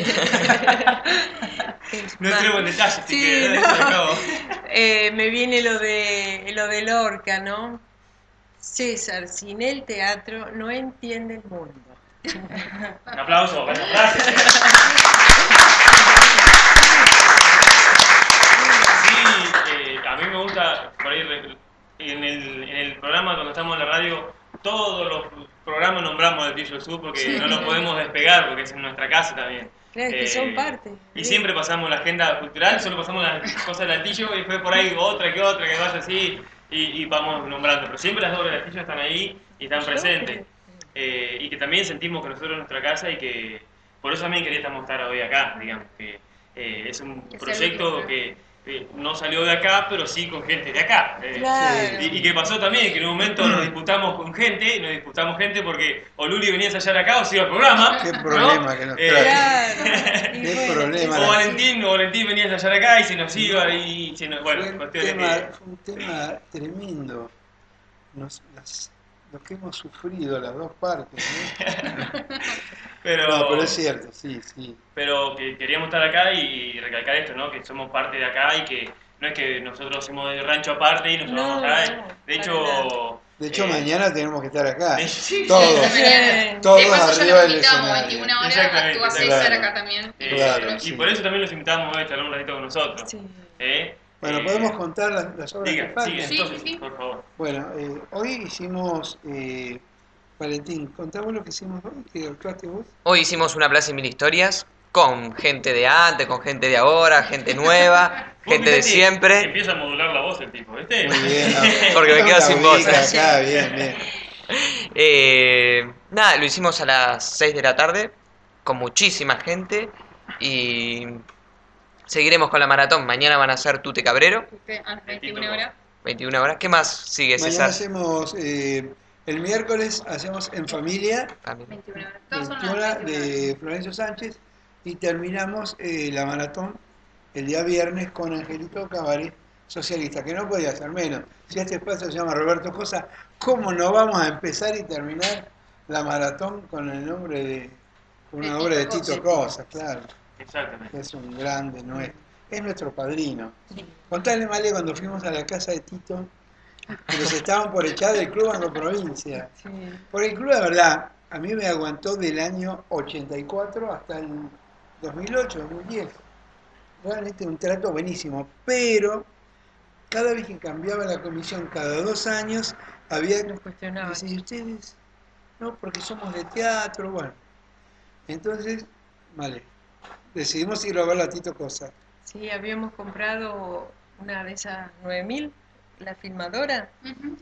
es
No
más-
entremos en detalles, si
Sí,
querés,
no.
se acabó.
Eh, me viene lo de lo de Lorca, ¿no? César, sin el teatro no entiende el mundo.
Un aplauso para esa frase. Sí, eh, a mí me gusta, por ahí, re- en el, en el programa cuando estamos en la radio, todos los programas nombramos al Tillo Sur porque
Sí.
no nos podemos despegar, porque es en nuestra casa también.
Claro, es que son parte.
Y siempre pasamos la agenda cultural, solo pasamos las cosas del Altillo y fue por ahí otra que otra que vaya así y, y vamos nombrando. Pero siempre las obras del Altillo están ahí y están presentes. Eh, y que también sentimos que nosotros es nuestra casa y que por eso también queríamos estar hoy acá, digamos, que eh, es un
Que sea
proyecto
lo
que eh, no salió de acá, pero sí con gente de acá. Eh,
Claro.
y, y que pasó también, que en un momento nos disputamos con gente, nos disputamos gente porque o Luli venía a ensayar acá o se iba al programa.
Qué
¿no?
problema que nos
Eh,
Claro. Y
Qué
bueno,
problema.
o
la-
Valentín, o Valentín venía a ensayar acá y se nos iba y se nos,
Fue
bueno,
un
cuestiones
tema,
que...
fue un tema tremendo. Nos- las- lo que hemos sufrido las dos partes. ¿no?
Pero,
No, pero es cierto, sí, sí.
pero que queríamos estar acá y recalcar esto, ¿no? Que somos parte de acá y que no es que nosotros hacemos el rancho aparte y nos
No,
vamos acá.
no,
de
para
hecho,
De hecho,
eh,
mañana tenemos que estar acá.
de hecho, sí.
Todos.
Bien.
Todos
De paso ya
arriba
nos
del
invitamos,
escenario.
veintiuna horas,
Exactamente,
actúa César
claro.
acá también.
eh,
Claro,
y
sí.
por eso también los invitamos hoy a charlar un ratito con nosotros.
Sí.
¿eh?
Bueno,
Eh,
podemos contar las, las obras que
Diga,
faltan.
sigue
Sí,
entonces,
sí, sí.
por favor.
Bueno, eh, hoy hicimos, eh, Valentín, contamos lo que hicimos hoy, que actuaste vos.
Hoy hicimos una plaza de mil historias con gente de antes, con gente de ahora, gente nueva,
Vos
gente de
fíjate,
siempre.
Empieza a modular la voz el tipo, ¿viste?
Muy bien. ¿no?
Porque me quedo
La
sin
ubica
voz.
acá, bien, bien.
Eh, nada, lo hicimos a las seis de la tarde con muchísima gente y seguiremos con la maratón. Mañana van a ser Tute Cabrero,
Usted a las veintiuna horas.
veintiuna horas. ¿Qué más sigue,
Mañana
César?
hacemos, eh, el miércoles hacemos En Familia,
También.
veintiuna horas. Todos son
veintiuna
las veintiuna horas.
de Florencio Sánchez, y terminamos eh, la maratón el día viernes con Angelito Cabaret, socialista, que no podía ser menos. Si este espacio se llama Roberto Cosa, ¿cómo no vamos a empezar y terminar la maratón con el nombre de una
De
obra de
Tito
Tito
Cosa.
Cosa? Claro.
Exactamente.
Es un grande nuestro. Es nuestro padrino. Contale, Male, cuando fuimos a la casa de Tito, que los estaban por echar del Club Banco Provincia.
Sí.
Porque el club, la verdad, a mí me aguantó del año ochenta y cuatro hasta el dos mil ocho, dos mil diez. Realmente un trato buenísimo, pero cada vez que cambiaba la comisión, cada dos años, había que decir, ustedes, no, porque somos de teatro, bueno. Entonces, vale, decidimos ir a ver a Tito Cosa.
Sí, habíamos comprado una de esas nueve mil, la filmadora,
Ujú.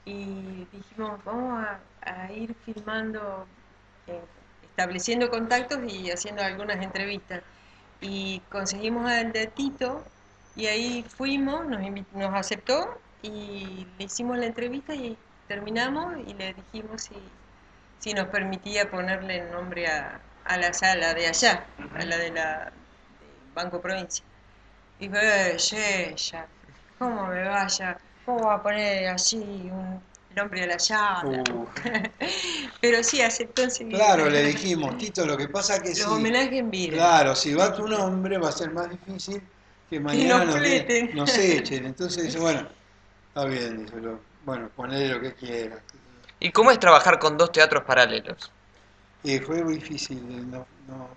y dijimos, vamos a, a ir filmando, eh, estableciendo contactos y haciendo algunas entrevistas. Y conseguimos al de Tito, y ahí fuimos, nos, invi- nos aceptó, y le hicimos la entrevista y terminamos, y le dijimos si, si nos permitía ponerle el nombre a, a la sala de allá, a la de la de Banco Provincia. Y dijo, eh, ya, ¿cómo me vaya? ¿Cómo va a poner allí un nombre de la sala?
Uh,
Pero sí, aceptó enseguida.
claro, le dijimos, Tito, lo que pasa que
Los
si,
homenajes en vida.
claro, si va tu nombre va a ser más difícil que mañana
nos
nos, de-
fleten.
nos echen. Entonces dice, bueno, está bien, dice, lo- bueno, ponele lo que quieras.
¿Y cómo es trabajar con dos teatros paralelos?
Y fue muy difícil, eh, no, no,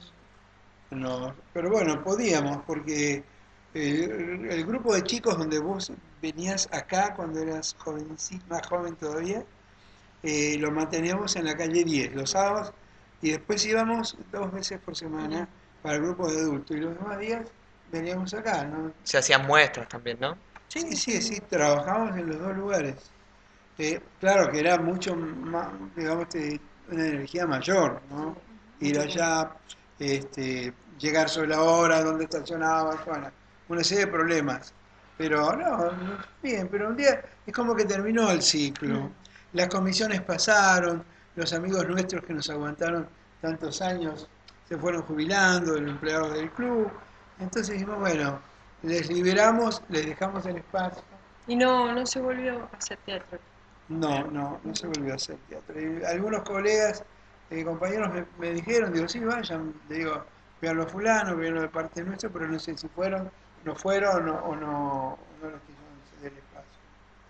no, pero bueno, podíamos, porque eh, el grupo de chicos donde vos venías acá cuando eras jovencito, más joven todavía, eh, lo manteníamos en la calle diez los sábados, y después íbamos dos veces por semana para el grupo de adultos, y los demás días veníamos acá, ¿no?
Se hacían muestras también, ¿no?
Sí, sí, sí, trabajamos en los dos lugares. Eh, claro que era mucho más, digamos, de una energía mayor, ¿no? Ir allá, este, llegar sobre la hora, donde estacionabas, bueno, una serie de problemas. Pero no, no, bien, pero un día es como que terminó el ciclo. Las comisiones pasaron, los amigos nuestros que nos aguantaron tantos años se fueron jubilando, los empleados del club. Entonces dijimos, bueno, les liberamos, les dejamos el espacio.
Y no, no se volvió a hacer teatro.
No, no, no se volvió a hacer teatro. Y algunos colegas, eh, compañeros me, me dijeron, digo, sí, vayan, le digo, veanlo a fulano, veanlo de parte nuestra, pero no sé si fueron, no fueron o no, o no, o no los quisieron ceder espacio.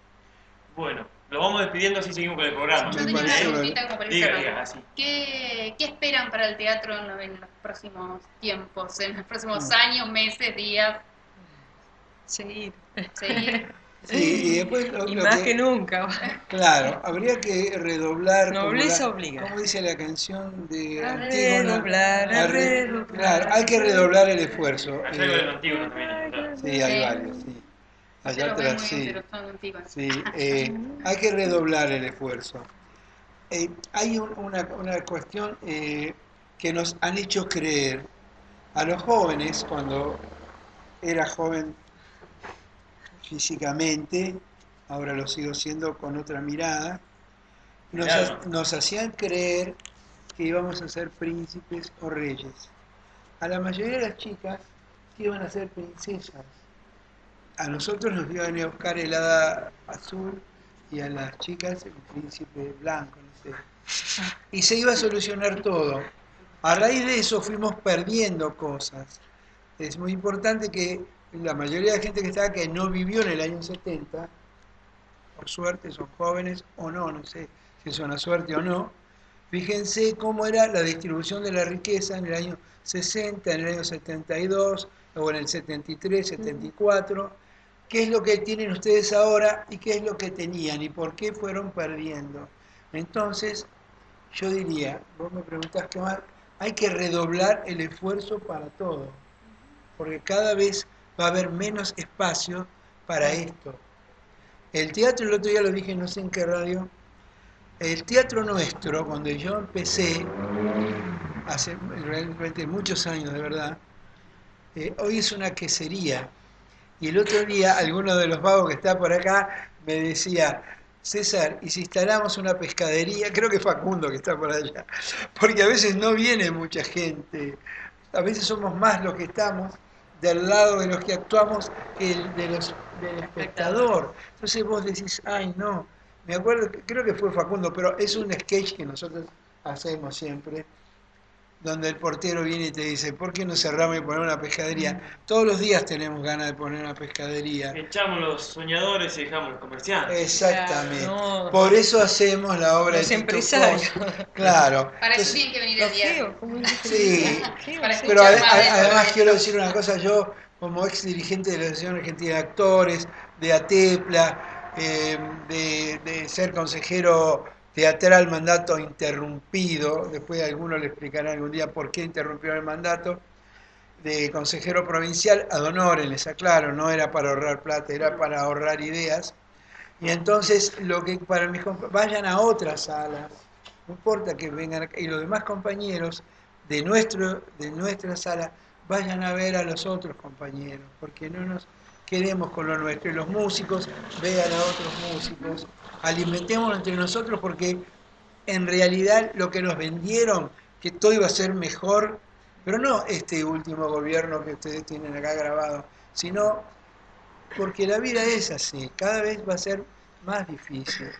Bueno, lo vamos despidiendo así seguimos con el programa.
Yo tenía una preguntita como para ir
Diga,
cerrando.
diga, así.
¿Qué, ¿Qué esperan para el teatro en, lo- en los próximos tiempos, en los próximos
Mm.
años, meses, días?
Seguir.
Seguir.
Sí, y después lo-
Y
lo
más
que-
que nunca.
Claro, habría que redoblar, como,
Nobleza
la-
obliga.
como dice la canción de
A
Antígona,
redoblar, a
a re-
redoblar.
claro, hay que redoblar el esfuerzo.
Hay algo de
Eh,
lo antiguo también. ¿no?
sí, hay
Sí.
varios, sí.
Se
Allá
los ve
atrás,
muy
sí.
interesantes, antiguos.
Sí, eh, hay que redoblar el esfuerzo. Eh, hay un- una, una cuestión eh, que nos han hecho creer a los jóvenes, cuando era joven físicamente, ahora lo sigo siendo con otra mirada, nos,
Claro.
ha- nos hacían creer que íbamos a ser príncipes o reyes. A la mayoría de las chicas que iban a ser princesas. A nosotros nos iban a buscar el hada azul y a las chicas el príncipe blanco, no sé. Y se iba a solucionar todo. A raíz de eso fuimos perdiendo cosas. Es muy importante que la mayoría de la gente que está que no vivió en el año setenta, por suerte son jóvenes o no, no sé si es una suerte o no, fíjense cómo era la distribución de la riqueza en el año sesenta, en el año setenta y dos, o en el setenta y tres, setenta y cuatro, qué es lo que tienen ustedes ahora y qué es lo que tenían y por qué fueron perdiendo. Entonces, yo diría, vos me preguntás qué más, hay que redoblar el esfuerzo para todo, porque cada vez va a haber menos espacio para esto. El teatro, el otro día lo dije, no sé en qué radio, el teatro nuestro, cuando yo empecé, hace realmente muchos años de verdad, eh, hoy es una quesería. Y el otro día, alguno de los vagos que está por acá me decía, César, ¿y si instalamos una pescadería? Creo que Facundo que está por allá, porque a veces no viene mucha gente, a veces somos más los que estamos del lado de los que actuamos que el de los, del espectador. Entonces vos decís, ay no, me acuerdo, creo que fue Facundo, pero es un sketch que nosotros hacemos siempre. donde el portero viene y te dice, ¿por qué no cerramos y ponemos una pescadería? Todos los días tenemos ganas de poner una pescadería.
Echamos los soñadores y dejamos los comerciantes.
Exactamente.
No.
Por eso hacemos la obra
Los
de Tito
empresarios.
Cos. Claro.
Para eso
Entonces,
tienen que venir el día.
sí,
Para
pero a-
escuchar más de
a- además
eso.
quiero decir una cosa, yo como ex dirigente de la Asociación Argentina de Actores, de ATEPLA, eh, de, de ser consejero teatral, mandato interrumpido, después algunos le explicarán algún día por qué interrumpieron el mandato, de consejero provincial, ad honorem, les aclaro, no era para ahorrar plata, era para ahorrar ideas. Y entonces, lo que para mis compa- vayan a otras salas, no importa que vengan acá, y los demás compañeros de, nuestro, de nuestra sala, vayan a ver a los otros compañeros, porque no nos quedemos con lo nuestro. Y los músicos, vean a otros músicos, alimentémonos entre nosotros, porque en realidad lo que nos vendieron, que todo iba a ser mejor, pero no este último gobierno que ustedes tienen acá grabado, sino porque la vida es así, cada vez va a ser más difícil.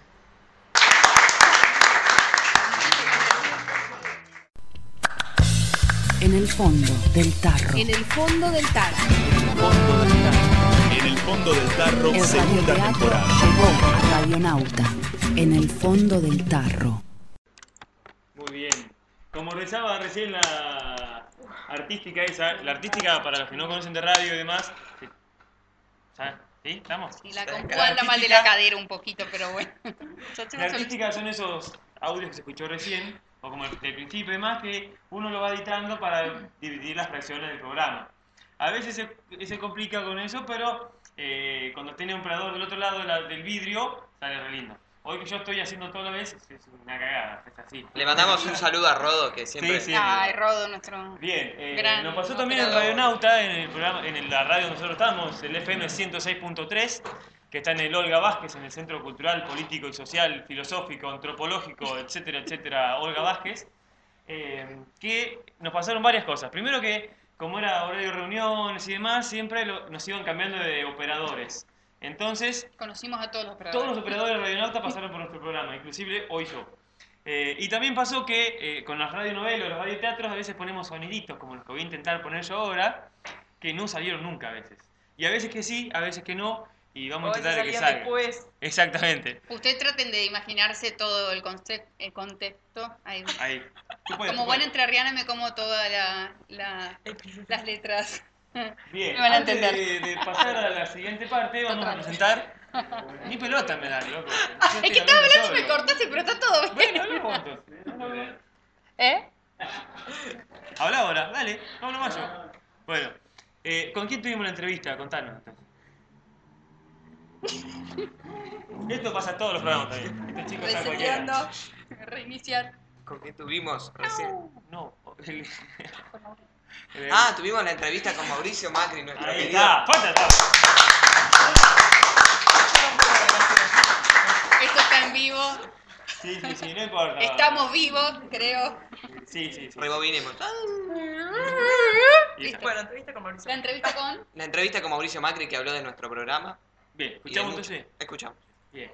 En el fondo del tarro. En el fondo del tarro.
En el fondo del tarro,
El
segunda
radioteatro
temporada.
llegó a Radionauta. En el fondo del tarro.
Muy bien. Como rezaba recién la artística esa, la artística para los que no conocen de radio y demás, sí. ¿sabes? ¿Sí? ¿Estamos?
Y la
La
compu anda mal de la cadera un poquito, pero bueno.
La artística son esos audios que se escuchó recién, o como el del principio y demás, que uno lo va editando para dividir las fracciones del programa. A veces se, se complica con eso, pero eh, cuando tiene un operador del otro lado de la- del vidrio, sale re lindo. Hoy que yo estoy haciendo todo a la vez, es es una cagada, es así.
Le mandamos un saludo a Rodo, que siempre...
Sí, sí.
Ay, Rodo, nuestro
Bien, eh,
gran
nos pasó también en
operador.
Radionauta, en el programa, en la radio donde nosotros estamos, el F M ciento seis punto tres, que está en el Olga Vázquez, en el Centro Cultural, Político y Social, Filosófico, Antropológico, etcétera, etcétera, Olga Vázquez, eh, que nos pasaron varias cosas. Primero que, como era horario de reuniones y demás, siempre lo- nos iban cambiando de operadores. Entonces,
Conocimos a todos los operadores.
todos los operadores de Radionauta pasaron por nuestro programa, inclusive hoy yo. Eh, y también pasó que eh, con las radionovelas o los radioteatros a veces ponemos soniditos, como los que voy a intentar poner yo ahora, que no salieron nunca a veces. Y a veces que sí, a veces que no, y vamos a
O a veces
intentar de que
salían
salga.
después.
Exactamente.
Ustedes traten de imaginarse todo el, conce- el contexto. Ahí.
Ahí. Tú puedes,
Como
tú
buena
puedes.
entrerriana me como todas la, la, las letras.
Bien,
Me van a
antes
entender.
de, de pasar a la siguiente parte, vamos a presentar... Ni pelota me dan, loco. Yo
Es
estoy
que estaba hablando y
solo.
me cortaste, pero está todo bien.
Bueno, hablemos juntos.
¿Eh?
Habla ahora, dale, hablo más yo. Bueno, eh, ¿con quién tuvimos la entrevista? Contanos entonces. Esto pasa en todos los programas también. Este chico está cualquiera.
Reseteando. Reiniciar.
¿Con quién tuvimos recién?
No, el- el-
Ah, tuvimos la entrevista con Mauricio Macri, nuestro
Ahí
querido.
está, fuerte está.
Esto está en vivo.
Sí, sí, sí, no importa.
Estamos vivos, creo.
Sí, sí, sí.
Rebobinemos.
Listo.
Bueno, entrevista con Mauricio.
La entrevista con.
La entrevista con Mauricio Macri que habló de nuestro programa.
Bien,
Y de
escuchamos
mucho-
entonces.
Escuchamos.
Bien.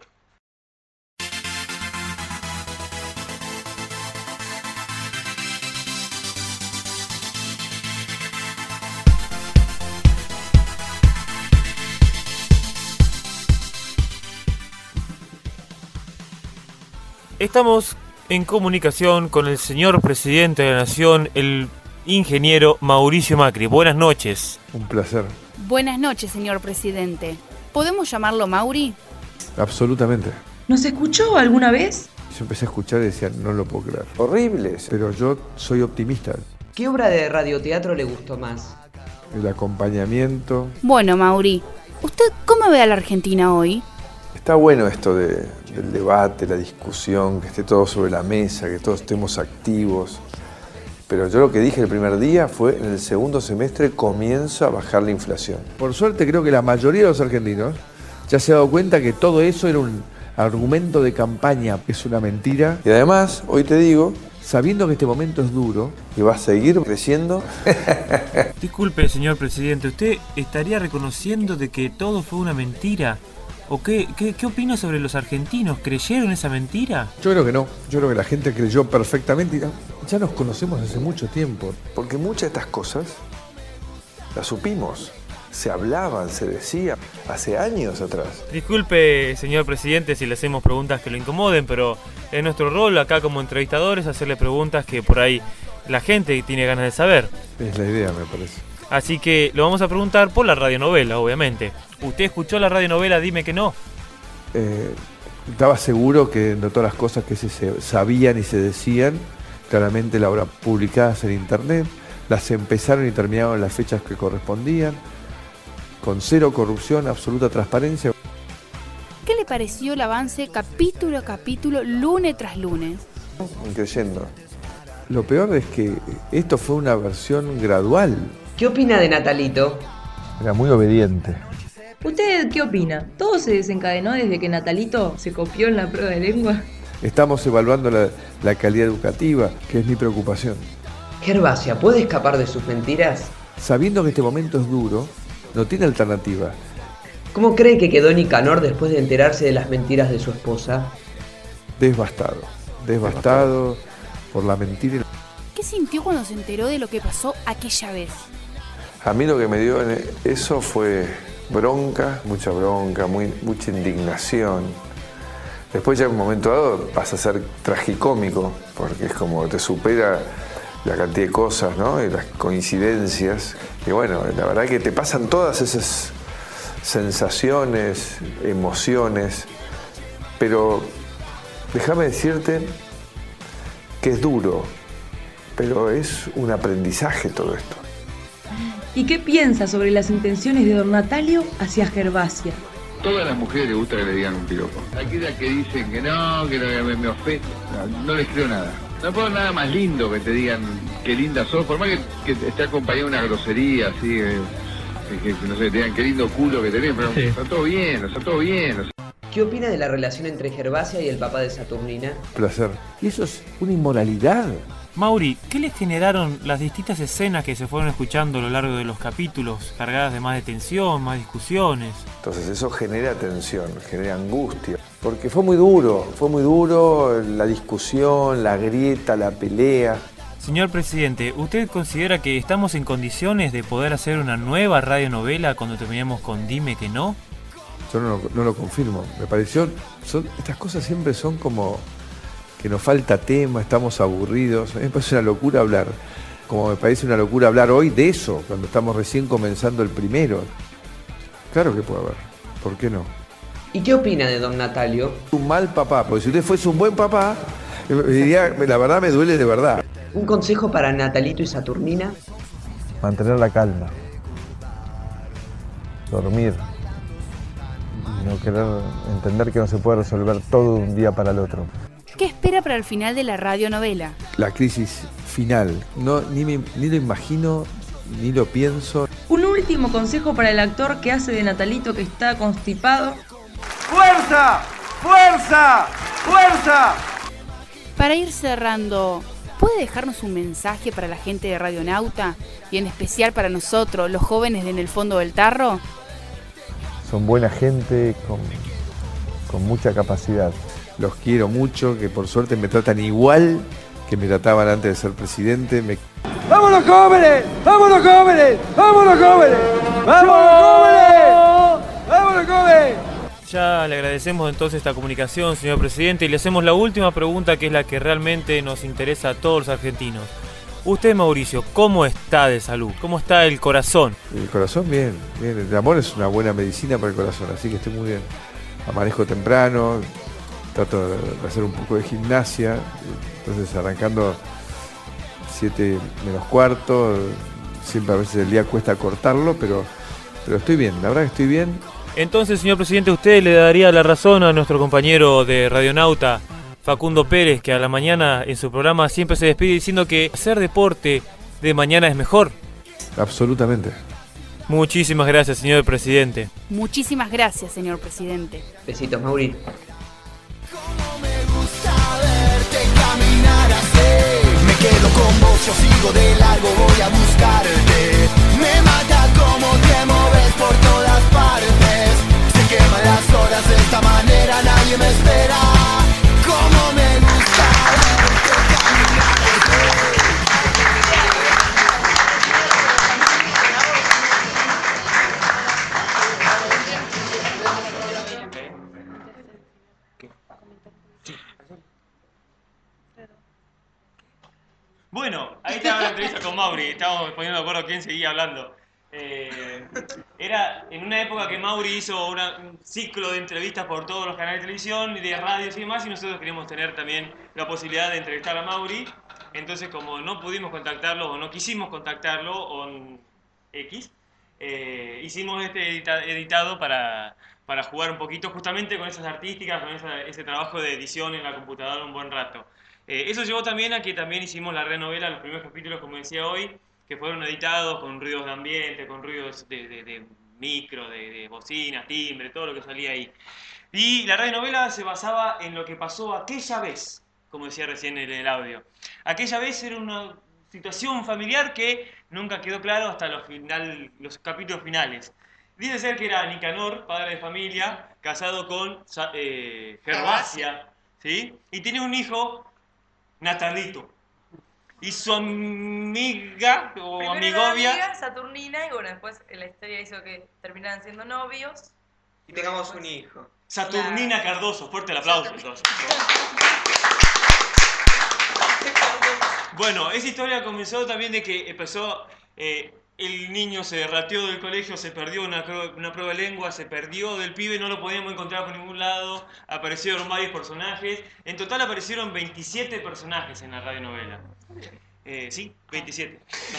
Estamos en comunicación con el señor presidente de la Nación, el ingeniero Mauricio Macri. Buenas noches.
Un placer,
Buenas noches, señor presidente. ¿Podemos llamarlo Mauri?
absolutamente.
¿Nos escuchó alguna vez?
Yo empecé a escuchar y decía, no lo puedo creer. Horrible. Pero yo soy optimista.
¿Qué obra de radioteatro le gustó más?
El acompañamiento.
Bueno, Mauri, ¿usted cómo ve a la Argentina hoy?
Está bueno esto de- del debate, la discusión, que esté todo sobre la mesa, que todos estemos activos. Pero yo lo que dije el primer día fue, en el segundo semestre comienza a bajar la inflación. Por suerte creo que la mayoría de los argentinos ya se ha dado cuenta que todo eso era un argumento de campaña, es una mentira. Y además, hoy te digo, sabiendo que este momento es duro y va a seguir creciendo,
Disculpe, señor presidente, ¿usted estaría reconociendo de que todo fue una mentira? ¿O qué, qué, qué opina sobre los argentinos? ¿Creyeron esa mentira?
Yo creo que no, yo creo que la gente creyó perfectamente. Ya nos conocemos hace mucho tiempo. Porque muchas de estas cosas las supimos, se hablaban, se decían, hace años atrás.
Disculpe, señor presidente, si le hacemos preguntas que lo incomoden, pero es nuestro rol acá como entrevistadores hacerle preguntas que por ahí la gente tiene ganas de saber.
Es la idea, me parece.
Así que lo vamos a preguntar por la radionovela, obviamente. ¿Usted escuchó la radionovela Dime que no?
Eh, estaba seguro que no todas las cosas que se, se sabían y se decían, claramente la obra publicadas en internet, las empezaron y terminaron en las fechas que correspondían, con cero corrupción, absoluta transparencia.
¿Qué le pareció el avance capítulo a capítulo, lunes tras lunes?
Creyendo. Lo peor es que esto fue una versión gradual.
¿Qué opina de Natalito?
Era muy obediente.
¿Usted qué opina? ¿Todo se desencadenó desde que Natalito se copió en la prueba de lengua?
Estamos evaluando la, la calidad educativa, que es mi preocupación.
Gervasia, ¿puede escapar de sus mentiras?
Sabiendo que este momento es duro, no tiene alternativa.
¿Cómo cree que quedó Nicanor después de enterarse de las mentiras de su esposa?
Desbastado, desbastado por la mentira.
¿Qué sintió cuando se enteró de lo que pasó aquella vez?
A mí lo que me dio eso fue bronca, mucha bronca, muy, mucha indignación. Después ya en un momento dado pasa a ser tragicómico, porque es como te supera la cantidad de cosas, ¿no? Y las coincidencias. Y bueno, la verdad que te pasan todas esas sensaciones, emociones, pero déjame decirte que es duro, pero es un aprendizaje todo esto.
¿Y qué piensa sobre las intenciones de don Natalio hacia Gervasia?
Todas las mujeres les gusta que le digan un piropo. Aquellas que dicen que no, que no, me, me ofende, no, no les creo nada. No puedo nada más lindo que te digan qué linda sos, por más que, que esté acompañado de una grosería, así, eh, que, que no sé, te digan qué lindo culo que tenés, pero sí. Está todo bien, está todo bien. O sea.
¿Qué opina de la relación entre Gervasia y el papá de Saturnina?
Placer. ¿Y eso es una inmoralidad?
Mauri, ¿qué les generaron las distintas escenas que se fueron escuchando a lo largo de los capítulos, cargadas de más de tensión, más discusiones?
Entonces eso genera tensión, genera angustia, porque fue muy duro, fue muy duro la discusión, la grieta, la pelea.
Señor presidente, ¿usted considera que estamos en condiciones de poder hacer una nueva radionovela cuando terminemos con Dime que no?
Yo no, no lo confirmo, me pareció, son, estas cosas siempre son como que nos falta tema, estamos aburridos. A mí me parece una locura hablar, como me parece una locura hablar hoy de eso, cuando estamos recién comenzando el primero. Claro que puede haber, ¿por qué no?
¿Y qué opina de don Natalio?
Un mal papá, porque si usted fuese un buen papá, diría, la verdad me duele de verdad.
¿Un consejo para Natalito y Saturnina?
Mantener la calma. Dormir. No querer entender que no se puede resolver todo de un día para el otro.
¿Qué espera para el final de la radionovela?
La crisis final. No, ni, me, ni lo imagino, ni lo pienso.
Un último consejo para el actor que hace de Natalito que está constipado.
¡Fuerza! ¡Fuerza! ¡Fuerza!
Para ir cerrando, ¿puede dejarnos un mensaje para la gente de Radionauta y en especial para nosotros, los jóvenes de En el Fondo del Tarro?
Son buena gente con, con mucha capacidad. Los quiero mucho, que por suerte me tratan igual que me trataban antes de ser presidente. Me...
¡Vámonos jóvenes! ¡Vámonos jóvenes! ¡Vámonos jóvenes! ¡Vámonos jóvenes! ¡Vámonos jóvenes!
Ya le agradecemos entonces esta comunicación, señor presidente, y le hacemos la última pregunta, que es la que realmente nos interesa a todos los argentinos. Usted, Mauricio, ¿cómo está de salud? ¿Cómo está el corazón?
El corazón bien, bien. El amor es una buena medicina para el corazón, así que estoy muy bien. Amanezco temprano, trato de hacer un poco de gimnasia, entonces arrancando siete menos cuarto, siempre a veces el día cuesta cortarlo, pero, pero estoy bien, la verdad que estoy bien.
Entonces, señor presidente, usted le daría la razón a nuestro compañero de Radionauta, Facundo Pérez, que a la mañana en su programa siempre se despide diciendo que hacer deporte de mañana es mejor.
Absolutamente.
Muchísimas gracias, señor presidente.
Muchísimas gracias, señor presidente.
Besitos, Mauri.
Me quedo con vos, yo sigo de largo, voy a buscarte. Me mata como te moves por todas partes. Se queman las horas
estábamos poniendo de acuerdo quién seguía hablando. Eh, era en una época que Mauri hizo una, un ciclo de entrevistas por todos los canales de televisión y de radios y demás, y nosotros queríamos tener también la posibilidad de entrevistar a Mauri. Entonces, como no pudimos contactarlo o no quisimos contactarlo on X, eh, hicimos este edita editado para, para jugar un poquito justamente con esas artísticas, con esa, ese trabajo de edición en la computadora un buen rato. Eh, eso llevó también a que también hicimos la renovela, los primeros capítulos, como decía hoy, que fueron editados con ruidos de ambiente, con ruidos de, de, de micro, de, de bocina, timbre, todo lo que salía ahí. Y la radionovela se basaba en lo que pasó aquella vez, como decía recién en el audio. Aquella vez era una situación familiar que nunca quedó claro hasta los, final, los capítulos finales. Dice ser que era Nicanor, padre de familia, casado con eh, Gervasia, ¿sí? Y tenía un hijo, Natalito. Y su amiga o
Primero
amigovia...
una amiga, Saturnina, y bueno, después la historia hizo que terminaran siendo novios.
Y tengamos un hijo.
Saturnina
Claro.
Cardoso, fuerte el aplauso. Entonces. Bueno, esa historia comenzó también de que empezó, eh, el niño se rateó del colegio, se perdió una, una prueba de lengua, se perdió del pibe, no lo podíamos encontrar por ningún lado, aparecieron varios personajes, en total aparecieron veintisiete personajes en la radionovela. Eh, sí, veintisiete.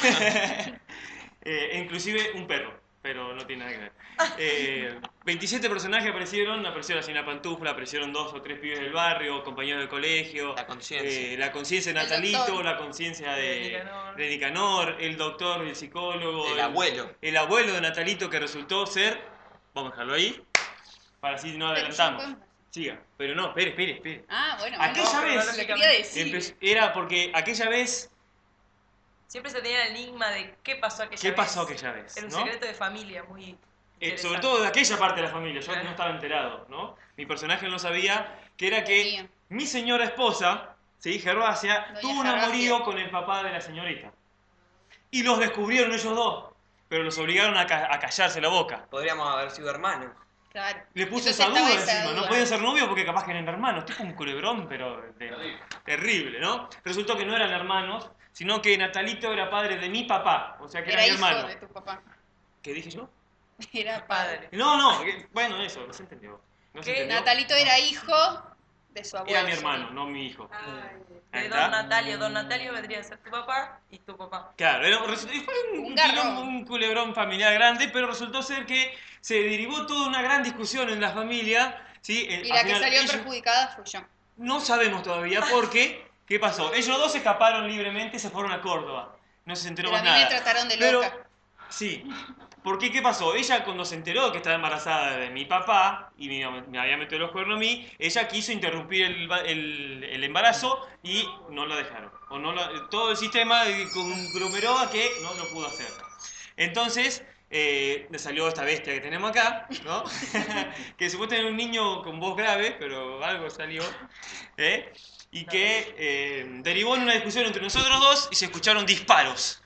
eh, inclusive un perro, pero no tiene nada que ver. Eh, veintisiete personajes aparecieron, apareció la señora Pantufla, aparecieron dos o tres pibes del barrio, compañeros del colegio,
La conciencia.
eh, la conciencia de
El
Natalito,
doctor.
la conciencia
De
de,
Nicanor.
de Nicanor, el doctor, el psicólogo,
El abuelo.
el abuelo de Natalito que resultó ser, vamos a dejarlo ahí, para así no adelantamos. Siga, pero no, espere, espere, espere.
Ah, bueno,
Aquella
no, pero
vez,
no lo quería decir.
empezó- era porque aquella vez,
Siempre se tenía el enigma de qué pasó aquella
¿qué
vez.
pasó aquella vez?
Era un
¿no?
secreto de familia muy
Eh, sobre
interesante.
todo de aquella parte de la familia, yo no estaba enterado, ¿no? Mi personaje no sabía que era que mi señora esposa, ¿sí? Gervasia,
Doña
tuvo un
Gervasia.
amorío con el papá de la señorita. Y los descubrieron ellos dos, pero los obligaron a, ca- a callarse la boca.
Podríamos haber sido hermanos.
Claro.
Le puse
Entonces
esa duda
estaba esa
encima, no
duda.
podían ser novios porque capaz que eran hermanos, tipo un culebrón, pero de- terrible, ¿no? Resultó que no eran hermanos, sino que Natalito era padre de mi papá, o sea que era,
Era
mi
hijo
hermano.
de tu papá.
¿Qué dije yo?
Era padre.
No, no, que- bueno, eso, no se entendió. No se
Que
entendió.
Natalito era hijo de su abuelo.
Era mi hermano, no mi hijo. Ahí
De
está.
Don Natalio. Don Natalio vendría a ser tu papá y tu papá.
Claro, era, resu- fue un,
Un garrón.
quilombo, un culebrón familiar grande, pero resultó ser que se derivó toda una gran discusión en la familia. ¿Sí? Eh,
Y
al
la que
final
salió
ellos-
perjudicada fui yo.
No sabemos todavía por qué. ¿Qué pasó? Ellos dos se escaparon libremente y se fueron a Córdoba. No se enteró
Pero a
más
mí me
nada.
trataron de
Pero-
loca.
Sí. ¿Por qué? ¿Qué pasó? Ella cuando se enteró que estaba embarazada de mi papá y me, me había metido los cuernos a mí, ella quiso interrumpir el, ba- el- el embarazo y no la dejaron. O no la- todo el sistema conglomeró a que no lo pudo hacer. Entonces, eh, le salió esta bestia que tenemos acá, ¿no? que supuestamente era un niño con voz grave, pero algo salió. ¿eh? Y que eh, derivó en una discusión entre nosotros dos y se escucharon disparos.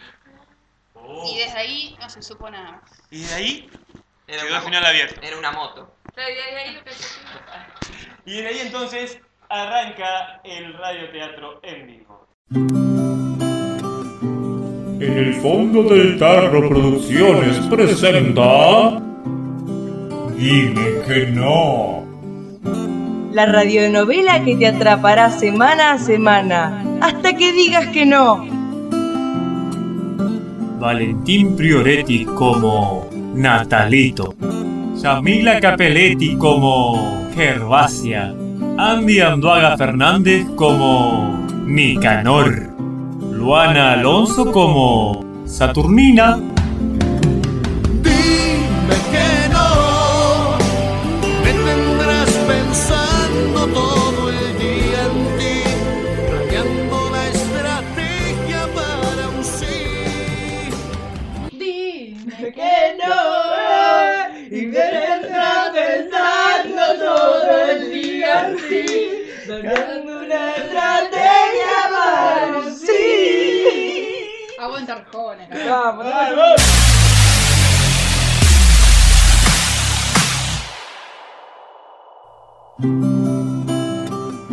Y desde ahí no se supo nada más.
Y de ahí
Era
quedó
una
el final
mo-
abierto.
Era una moto.
Claro, y de ahí lo que se
Y de ahí entonces arranca el radioteatro en vivo.
En el fondo del tarro Producciones presenta... Dime que no.
La radionovela que te atrapará semana a semana, hasta que digas que no.
Valentín Prioretti como Natalito, Yamila Capelletti como Gervasia, Andy Anduaga Fernández como Nicanor, Luana Alonso como Saturnina,
Dime que no. Me tendrás pensando todo el día en ti, planeando la estrategia para un sí.
Dime que no, y me tendrás pensando todo el día en ti, planeando una estrategia para un sí.
Aguanta Arjona.
Vamos, vamos.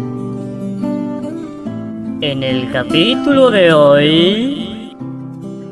En el capítulo de hoy...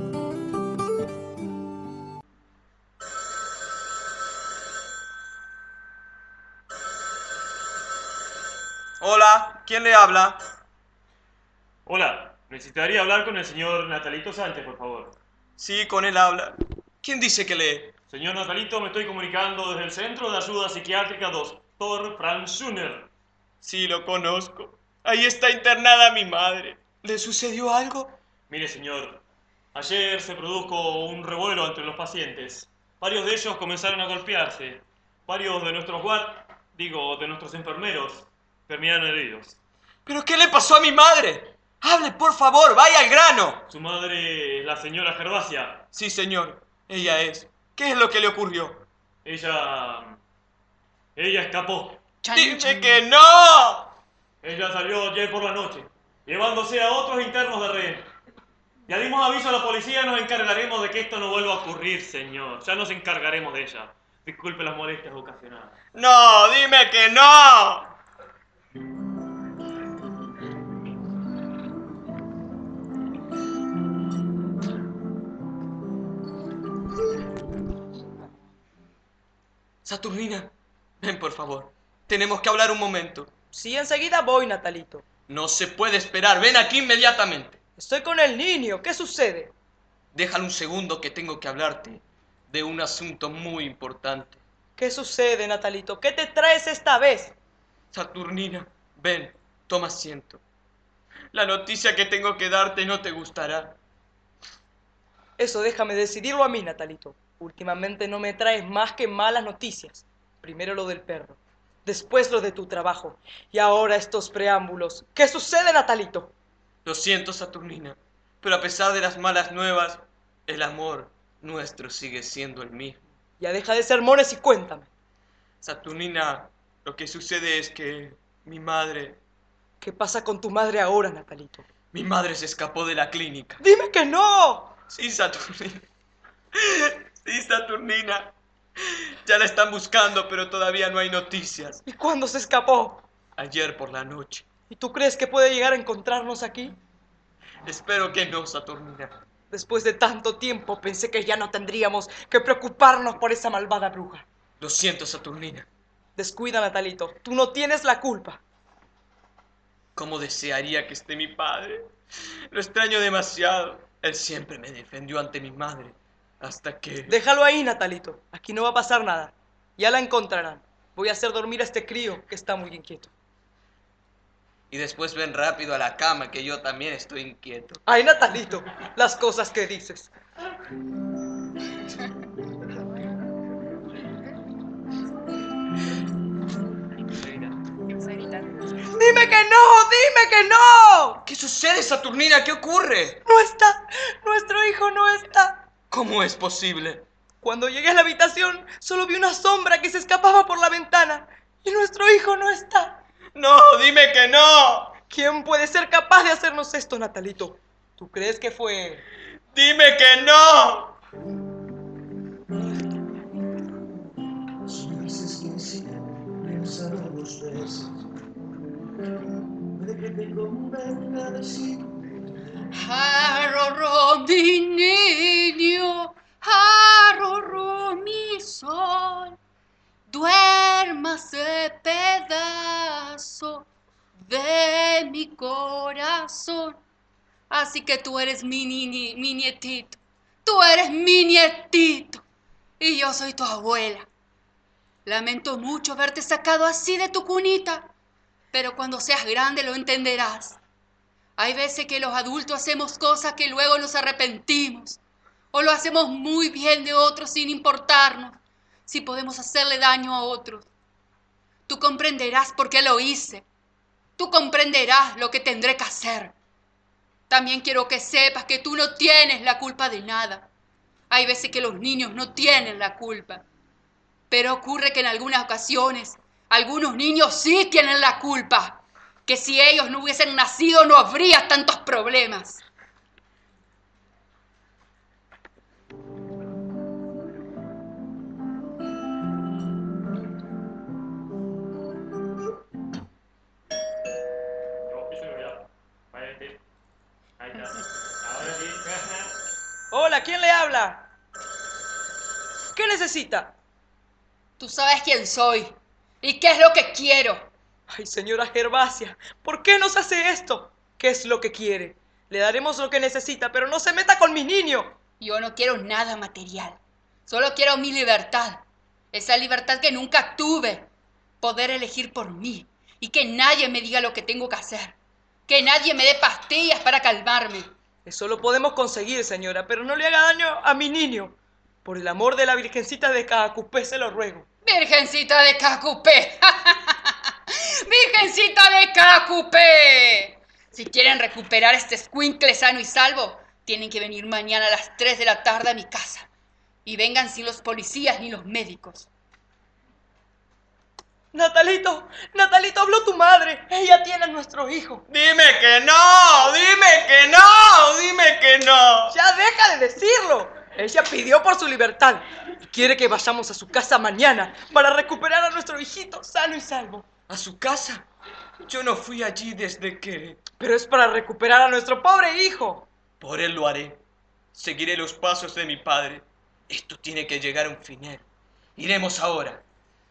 Hola, ¿quién le habla?
Hola, necesitaría hablar con el señor Natalito Sánchez, por favor.
Sí, con él habla. ¿Quién dice que lee?
Señor Natalito, me estoy comunicando desde el Centro de Ayuda Psiquiátrica doctor Frank Schuner.
Sí, lo conozco. Ahí está internada mi madre. ¿Le sucedió algo?
Mire, señor, ayer se produjo un revuelo entre los pacientes. Varios de ellos comenzaron a golpearse. Varios de nuestros guard, digo, de nuestros enfermeros, terminaron heridos.
¿Pero qué le pasó a mi madre? Hable, por favor, vaya al grano.
Su madre es la señora Gervasia.
Sí, señor, ella es. ¿Qué es lo que le ocurrió?
Ella... Ella escapó.
¡Dime que no!
Ella salió ayer por la noche, llevándose a otros internos de rehén. Ya dimos aviso a la policía, nos encargaremos de que esto no vuelva a ocurrir, señor. Ya nos encargaremos de ella. Disculpe las molestias ocasionadas.
¡No, dime que no! Saturnina, ven por favor. Tenemos que hablar un momento.
Sí, enseguida voy, Natalito.
No se puede esperar. Ven aquí inmediatamente.
Estoy con el niño. ¿Qué sucede?
Déjalo un segundo que tengo que hablarte de un asunto muy importante.
¿Qué sucede, Natalito? ¿Qué te traes esta vez?
Saturnina, ven, toma asiento. La noticia que tengo que darte no te gustará.
Eso déjame decidirlo a mí, Natalito. Últimamente no me traes más que malas noticias. Primero lo del perro, después lo de tu trabajo, y ahora estos preámbulos. ¿Qué sucede, Natalito?
Lo siento, Saturnina, pero a pesar de las malas nuevas, el amor nuestro sigue siendo el mismo.
Ya deja de sermones y cuéntame.
Saturnina, lo que sucede es que mi madre...
¿Qué pasa con tu madre ahora, Natalito?
Mi madre se escapó de la clínica.
¡Dime que no!
Sí, Saturnina. Sí, Saturnina. Ya la están buscando, pero todavía no hay noticias.
¿Y cuándo se escapó?
Ayer por la noche.
¿Y tú crees que puede llegar a encontrarnos aquí?
Espero que no, Saturnina.
Después de tanto tiempo pensé que ya no tendríamos que preocuparnos por esa malvada bruja.
Lo siento, Saturnina.
Descuida, Natalito. Tú no tienes la culpa.
¿Cómo desearía que esté mi padre? Lo extraño demasiado. Él siempre me defendió ante mi madre. Hasta que...
Déjalo ahí, Natalito. Aquí no va a pasar nada. Ya la encontrarán. Voy a hacer dormir a este crío que está muy inquieto.
Y después ven rápido a la cama, que yo también estoy inquieto.
Ay, Natalito, las cosas que dices. ¡Dime que no! ¡Dime que no!
¿Qué sucede, Saturnina? ¿Qué ocurre?
No está. Nuestro hijo no está.
¿Cómo es posible?
Cuando llegué a la habitación, solo vi una sombra que se escapaba por la ventana. Y nuestro hijo no está.
¡No! ¡Dime que no!
¿Quién puede ser capaz de hacernos esto, Natalito? ¿Tú crees que fue...?
¡Dime que no!
Arroró mi niño, arroró mi sol, duérmase pedazo de mi corazón. Así que tú eres mi, ni mi nietito, tú eres mi nietito y yo soy tu abuela. Lamento mucho haberte sacado así de tu cunita, pero cuando seas grande lo entenderás. Hay veces que los adultos hacemos cosas que luego nos arrepentimos, o lo hacemos muy bien de otros sin importarnos si podemos hacerle daño a otros. Tú comprenderás por qué lo hice. Tú comprenderás lo que tendré que hacer. También quiero que sepas que tú no tienes la culpa de nada. Hay veces que los niños no tienen la culpa. Pero ocurre que en algunas ocasiones, algunos niños sí tienen la culpa. Que si ellos no hubiesen nacido no habría tantos problemas.
Hola, ¿quién le habla? ¿Qué necesita?
Tú sabes quién soy y qué es lo que quiero.
Ay, señora Gervasia, ¿por qué nos hace esto? ¿Qué es lo que quiere? Le daremos lo que necesita, pero no se meta con mi niño.
Yo no quiero nada material. Solo quiero mi libertad. Esa libertad que nunca tuve. Poder elegir por mí. Y que nadie me diga lo que tengo que hacer. Que nadie me dé pastillas para calmarme.
Eso lo podemos conseguir, señora, pero no le haga daño a mi niño. Por el amor de la Virgencita de Cacupé se lo ruego.
Virgencita de Cacupé. Virgencita de Cacupé. Si quieren recuperar este escuincle sano y salvo, tienen que venir mañana a las tres de la tarde a mi casa. Y vengan sin los policías ni los médicos.
Natalito, Natalito, habló tu madre. Ella tiene a nuestro hijo.
Dime que no, dime que no, dime que no.
Ya deja de decirlo. Ella pidió por su libertad y quiere que vayamos a su casa mañana para recuperar a nuestro hijito sano y salvo.
¿A su casa? Yo no fui allí desde que...
Pero es para recuperar a nuestro pobre hijo.
Por él lo haré. Seguiré los pasos de mi padre. Esto tiene que llegar a un final. Iremos ahora.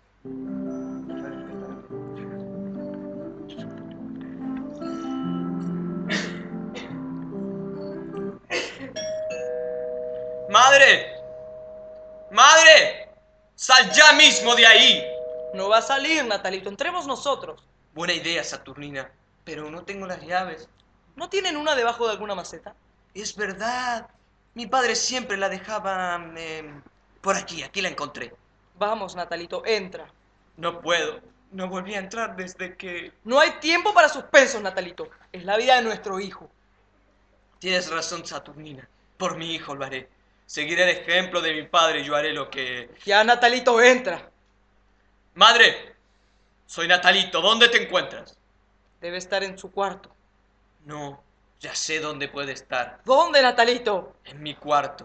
¡Madre! ¡Madre! ¡Sal ya mismo de ahí!
No va a salir, Natalito. Entremos nosotros.
Buena idea, Saturnina. Pero no tengo las llaves.
¿No tienen una debajo de alguna maceta?
Es verdad. Mi padre siempre la dejaba... Eh, por aquí, aquí la encontré.
Vamos, Natalito, entra.
No puedo. No volví a entrar desde que...
No hay tiempo para suspensos, Natalito. Es la vida de nuestro hijo.
Tienes razón, Saturnina. Por mi hijo lo haré. Seguiré el ejemplo de mi padre y yo haré lo que...
Ya, Natalito, entra.
Madre, soy Natalito. ¿Dónde te encuentras?
Debe estar en su cuarto.
No, ya sé dónde puede estar.
¿Dónde, Natalito?
En mi cuarto.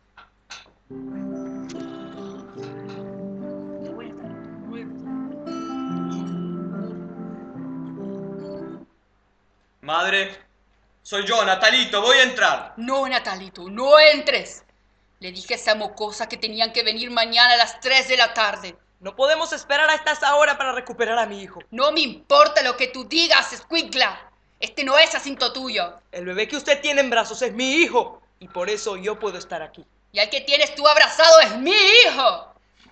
Madre, soy yo, Natalito. Voy a entrar.
No, Natalito, no entres. Le dije a esa mocosa que tenían que venir mañana a las tres de la tarde.
No podemos esperar hasta esa hora para recuperar a mi hijo.
No me importa lo que tú digas, escuincla. Este no es asunto tuyo.
El bebé que usted tiene en brazos es mi hijo. Y por eso yo puedo estar aquí.
Y al que tienes tú abrazado es mi hijo.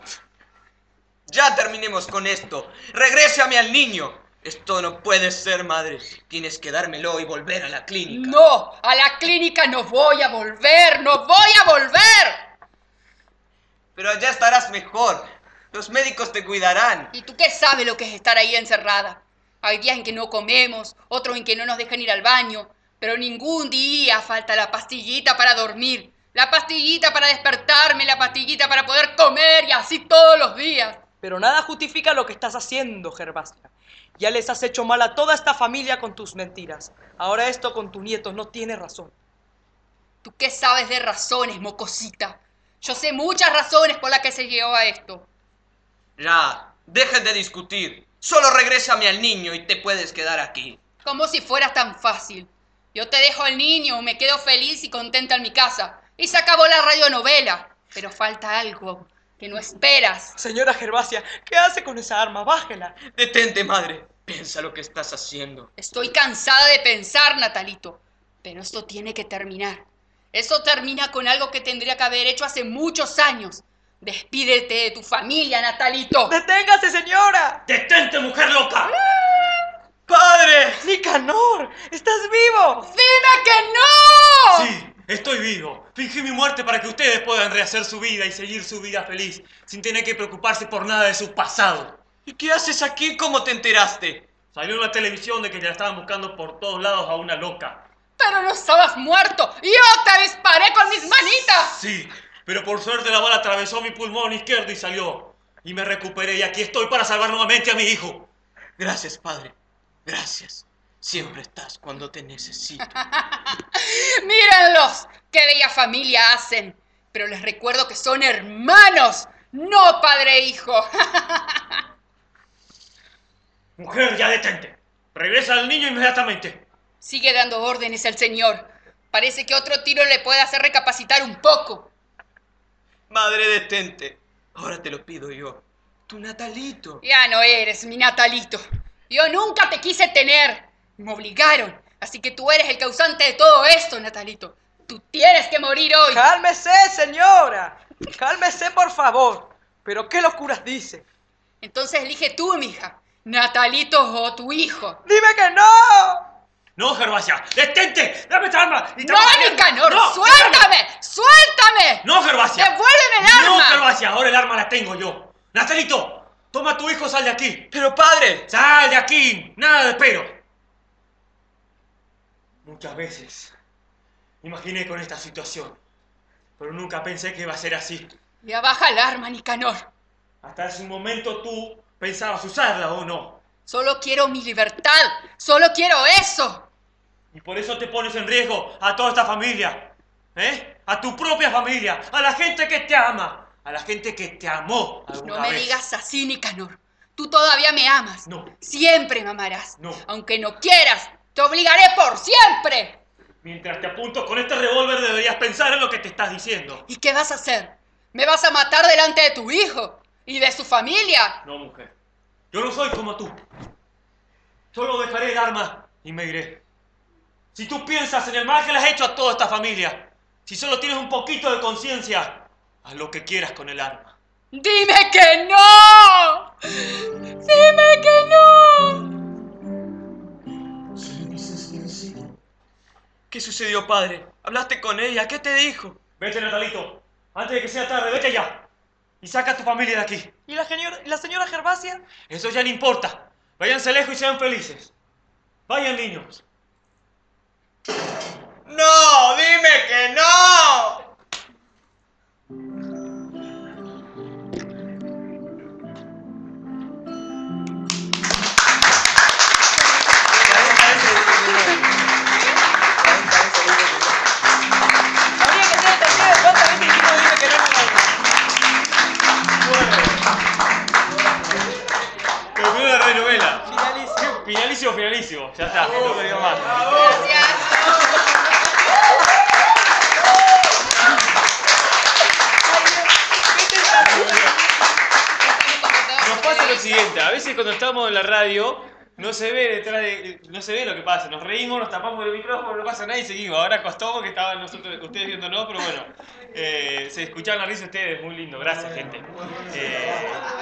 Ya terminemos con esto. Regrésame al niño. Esto no puede ser, madre. Tienes que dármelo y volver a la clínica.
No, a la clínica no voy a volver. ¡No voy a volver!
Pero allá estarás mejor. Los médicos te cuidarán.
¿Y tú qué sabes lo que es estar ahí encerrada? Hay días en que no comemos, otros en que no nos dejan ir al baño, pero ningún día falta la pastillita para dormir, la pastillita para despertarme, la pastillita para poder comer y así todos los días.
Pero nada justifica lo que estás haciendo, Gervasia. Ya les has hecho mal a toda esta familia con tus mentiras. Ahora esto con tu nieto no tiene razón.
¿Tú qué sabes de razones, mocosita? Yo sé muchas razones por las que se llegó a esto.
Ya, dejen de discutir. Solo regrésame al niño y te puedes quedar aquí.
Como si fuera tan fácil. Yo te dejo al niño, me quedo feliz y contenta en mi casa. Y se acabó la radionovela. Pero falta algo que no esperas.
Señora Gervasia, ¿qué hace con esa arma? Bájela.
Detente, madre. Piensa lo que estás haciendo.
Estoy cansada de pensar, Natalito. Pero esto tiene que terminar. Eso termina con algo que tendría que haber hecho hace muchos años. Despídete de tu familia, Natalito.
¡Deténgase, señora!
¡Detente, mujer loca!
¡Padre!
¡Nicanor! ¿Estás vivo?
¡Dime que no!
Sí, estoy vivo. Fingí mi muerte para que ustedes puedan rehacer su vida y seguir su vida feliz, sin tener que preocuparse por nada de su pasado.
¿Y qué haces aquí? ¿Cómo te enteraste?
Salió en la televisión de que ya estaban buscando por todos lados a una loca.
Pero no estabas muerto. ¡Yo te disparé con mis manitas!
Sí, pero por suerte la bala atravesó mi pulmón izquierdo y salió. Y me recuperé y aquí estoy para salvar nuevamente a mi hijo.
Gracias, padre. Gracias. Siempre estás cuando te necesito.
¡Mírenlos! ¡Qué bella familia hacen! Pero les recuerdo que son hermanos, no padre e hijo.
Mujer, ya detente. Regresa al niño inmediatamente.
Sigue dando órdenes al señor. Parece que otro tiro le puede hacer recapacitar un poco.
Madre, detente. Ahora te lo pido yo. Tu Natalito.
Ya no eres mi Natalito. Yo nunca te quise tener. Me obligaron. Así que tú eres el causante de todo esto, Natalito. Tú tienes que morir hoy.
Cálmese, señora. Cálmese, por favor. ¿Pero qué locuras dice?
Entonces elige tú, mija. Natalito o tu hijo.
¡Dime que no!
No, Gervasia, detente, dame esta arma. Y
¡No, Nicanor! No, ¡suéltame! Déjame. ¡Suéltame!
No, Gervasia.
¡Devuélveme el arma!
No, Gervasia, ahora el arma la tengo yo. Natalito, toma a tu hijo, sal de aquí.
Pero, padre.
Sal de aquí, nada de espero. Muchas veces me imaginé con esta situación, pero nunca pensé que iba a ser así.
Ya baja el arma, Nicanor.
Hasta hace un momento tú pensabas usarla, ¿o no?
Solo quiero mi libertad. Solo quiero eso.
Y por eso te pones en riesgo a toda esta familia. ¿Eh? A tu propia familia. A la gente que te ama. A la gente que te amó alguna
No me
vez.
digas así, Nicanor. Tú todavía me amas.
No.
Siempre me amarás.
No.
Aunque no quieras, te obligaré por siempre.
Mientras te apunto con este revólver deberías pensar en lo que te estás diciendo.
¿Y qué vas a hacer? ¿Me vas a matar delante de tu hijo? ¿Y de su familia?
No, mujer. Yo no soy como tú. Solo dejaré el arma y me iré. Si tú piensas en el mal que le has hecho a toda esta familia, si solo tienes un poquito de conciencia, haz lo que quieras con el arma.
¡Dime que no! ¡Dime que no!
¿Qué sucedió, padre? ¿Hablaste con ella? ¿Qué te dijo? Vete, Natalito. Antes de que sea tarde, vete ya. Y saca a tu familia de aquí.
¿Y la señora, la señora Gervasia?
Eso ya no importa. Váyanse lejos y sean felices. Vayan, niños.
¡No! ¡Dime que no! Habría que ser testigo de cuántas veces dijimos dime que no en el
Terminó la radionovela.
Finalicio.
Finalicio, finalicio. Ya está. No me digo más.
Gracias.
Nos pasa lo siguiente. A veces cuando estamos en la radio no se ve detrás de, no se ve lo que pasa. Nos reímos, nos tapamos el micrófono, no pasa nada y seguimos. Ahora costó porque estaban nosotros, ustedes viéndonos, pero bueno, eh, se escuchaban la risa de ustedes, muy lindo. Gracias, gente. Eh,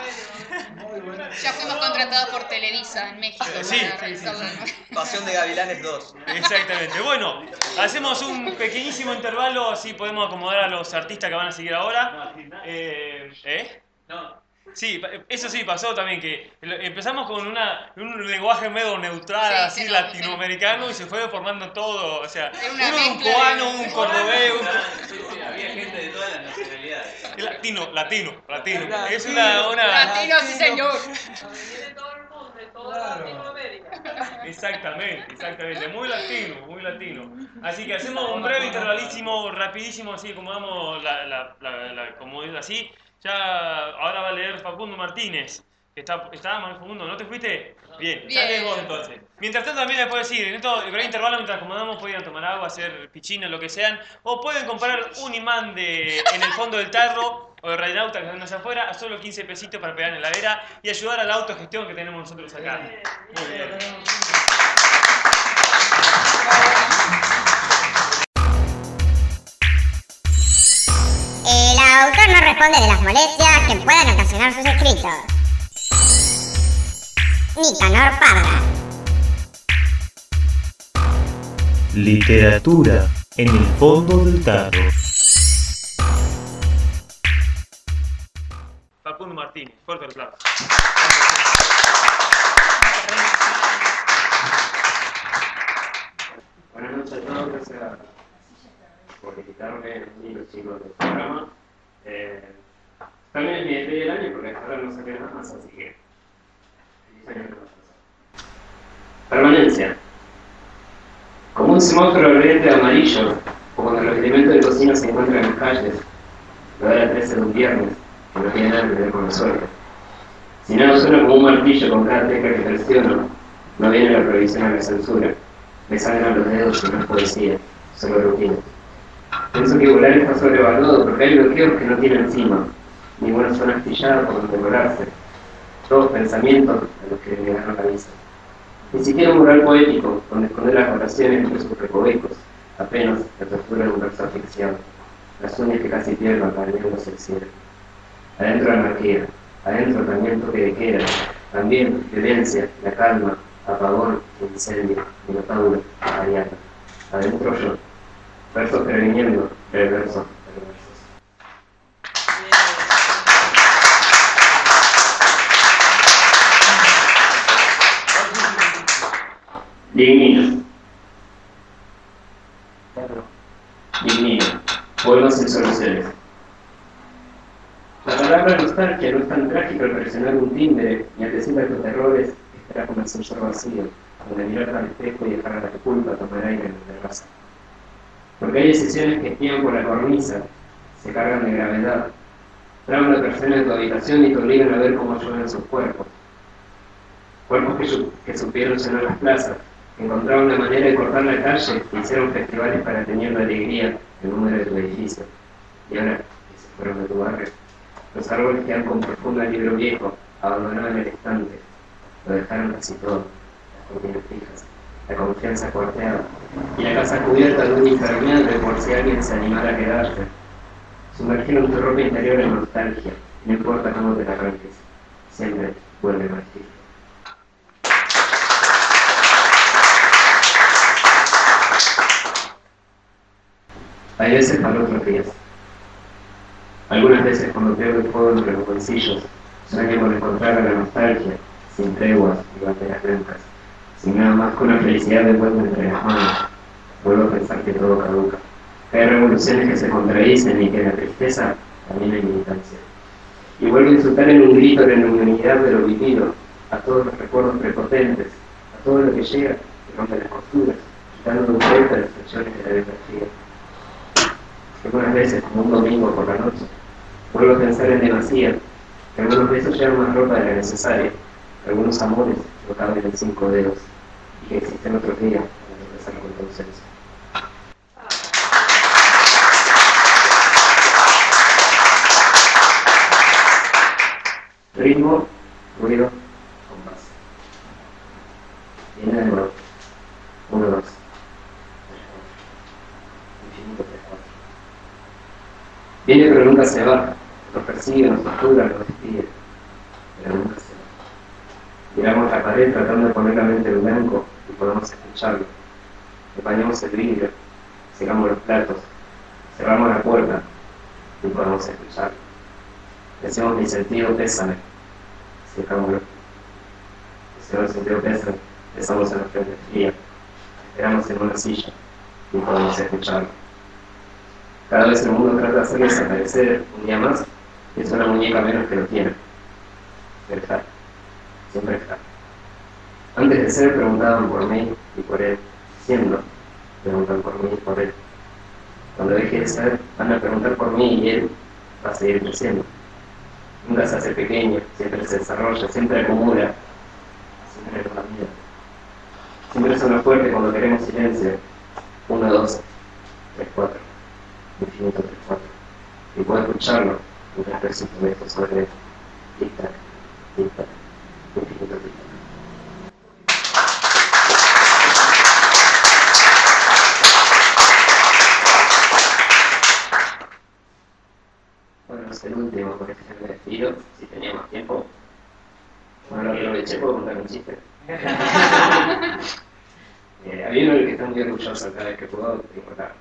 Ya fuimos contratados por Televisa en México.
Sí,
para
sí,
realizar
sí.
la nueva.
Pasión de Gavilanes dos.
Exactamente. Bueno, hacemos un pequeñísimo intervalo, así podemos acomodar a los artistas que van a seguir ahora. Eh, ¿Eh?
No.
Sí, eso sí pasó también, que empezamos con una, un lenguaje medio neutral,
Sí,
así
sí,
latinoamericano, y se fue formando todo, o sea,
Era una
uno un
mezcla
cubano,
de-
un cordobés, un...
Sí, sí, había gente de todas las nacionalidades.
Es latino, latino, latino. Es una... una...
Latino, sí, señor.
De todo el mundo, de toda Latinoamérica.
Exactamente, exactamente, muy latino, muy latino. Así que hacemos un breve intervalísimo, rapidísimo, así como damos la, la, la, la como es así. Ya ahora va a leer Facundo Martínez, que está, está más Facundo, ¿no te fuiste? Bien, ya
Bien.
lees vos entonces. Mientras tanto también les puedo decir, en esto breve intervalo mientras acomodamos pueden tomar agua, hacer pichines, lo que sean, o pueden comprar un imán de en el fondo del tarro o de Radionauta que están allá afuera a solo quince pesitos para pegar en la heladera y ayudar a la autogestión que tenemos nosotros acá. Muy bien.
El autor no responde de las molestias que puedan ocasionar sus escritos. Nicanor Parra.
Literatura en el fondo del tarro.
Facundo Martínez, fuerte el aplauso.
Buenas noches a todos, gracias por invitarme y los chicos del programa. Eh, también es mi despedida del año porque hasta ahora no saqué nada más, así que feliz año nuevo. Permanencia. Como un semáforo ardiente de amarillo, o cuando los elementos de cocina se encuentran en las calles, lo de la trece de un viernes, que no tiene nada que ver con la suerte. Si no suena como un martillo con cada tecla que presiono, no viene la prohibición a la censura. Me sangran los dedos y no es poesía, solo rutina. Pienso que volar está sobrevaluado porque hay bloqueos que no tienen cima, ninguna zona astillada por donde volarse. Todos pensamientos a los que le negaron la visa. Ni siquiera un mural poético, donde esconder las oraciones entre sus recovecos, apenas la tortura de un verso asfixiado, las uñas que casi pierdo apareándose el cielo. Adentro anarquía, adentro también toque de queda, también violencia, la calma, apagón, incendio, minotauro, ariana. Adentro yo, versos previniendo, reversos, reversos. Dignino. Dignino. Poemas sin soluciones. La palabra nostalgia no es tan trágica al presionar un timbre ni al decir tus errores, estará como el ascensor vacío, donde mirar al espejo y dejar a la culpa tomar aire en la terraza. Porque hay decisiones que espían por la cornisa, se cargan de gravedad, traen a una persona en tu habitación y te obligan a ver cómo llueven sus cuerpos. Cuerpos que, su que supieron llenar las plazas, que encontraron una manera de cortar la calle e hicieron festivales para tener la alegría el número de tu edificio. Y ahora, que se fueron de tu barrio, los árboles quedan con profundo libro viejo, abandonado en el estante, lo dejaron casi todo, las cortinas fijas, la confianza cuarteada, y la casa cubierta de un impermeable por si alguien se animara a quedarse. Sumergieron tu ropa interior en nostalgia, no importa cómo te la arranques, siempre vuelve más triste. Hay veces para otros días. Algunas veces cuando pego el fuego entre los bolsillos, sueño con encontrar a la nostalgia, sin treguas ni banderas blancas, sin nada más que una felicidad de vuelta entre las manos. Vuelvo a pensar que todo caduca, que hay revoluciones que se contradicen y que en la tristeza también hay militancia. Y vuelvo a insultar en un grito la inmunidad de lo vivido, a todos los recuerdos prepotentes, a todo lo que llega y rompe las costuras, quitando de vuelta las expresiones de la biografía. Algunas veces, como un domingo por la noche, vuelvo a pensar en demasía, que algunos besos llevan más ropa de la necesaria, que algunos amores no caben en cinco dedos, y que existen otros días para regresar con tu ausencia. Ritmo, ruido, compás. Viene de nuevo. Uno, dos. Infinito, tres, cuatro. Viene pero nunca se va. Nos persigue, nos tortura, nos despide. Pero nunca se va. Miramos la pared tratando de poner la mente en blanco y podemos escucharlo. Empañamos el vidrio, secamos los platos, cerramos la puerta y podemos escucharlo. Decimos mi sentido pésame, secámoslo. Decimos mi sentido pésame, besamos en la frente fría, esperamos en una silla y podemos escucharlo. Cada vez el mundo trata de hacer desaparecer un día más y es una muñeca menos que lo tiene. Pero está, siempre está. Antes de ser preguntaban por mí y por él, siendo preguntan por mí y por él. Cuando deje de ser, van a preguntar por mí y él va a seguir creciendo. Nunca se hace pequeño, siempre se desarrolla, siempre acumula, siempre es la vida. Siempre suena fuerte cuando queremos silencio. Uno, dos, tres, cuatro. Infinito, tres, cuatro. Y puedo escucharlo mientras persisto de esto sobre él. Tic-tac, tic-tac, infinito, tic-tac. Bueno, es el último, porque este me despido, si tenía más tiempo. Bueno, lo aproveché, puedo contar un chiste. eh, había uno del que está muy orgulloso cada vez que puedo recordar.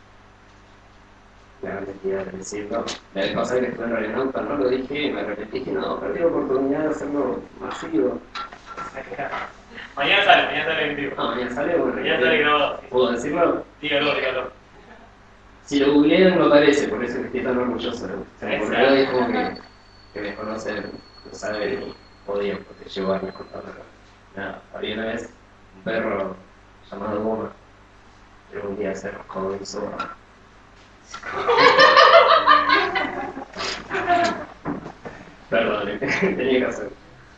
La gran entidad de decirlo. La vez pasada que estuve en Radionauta no lo dije y me arrepentí que no, perdí la oportunidad de hacerlo masivo.
Mañana sale, mañana sale en vivo.
No, mañana sale, bueno.
Mañana sale grabado.
¿Puedo decirlo?
Dígalo, dígalo.
Si lo googlean no aparece, por eso que estoy tan orgulloso. Se me ocurrió y como que, que me conocen, lo saben y odian porque llevo años contándolo. Nada, había una vez un perro llamado Goma, pero un día se roscó y hizo... Perdón, tenía que hacer.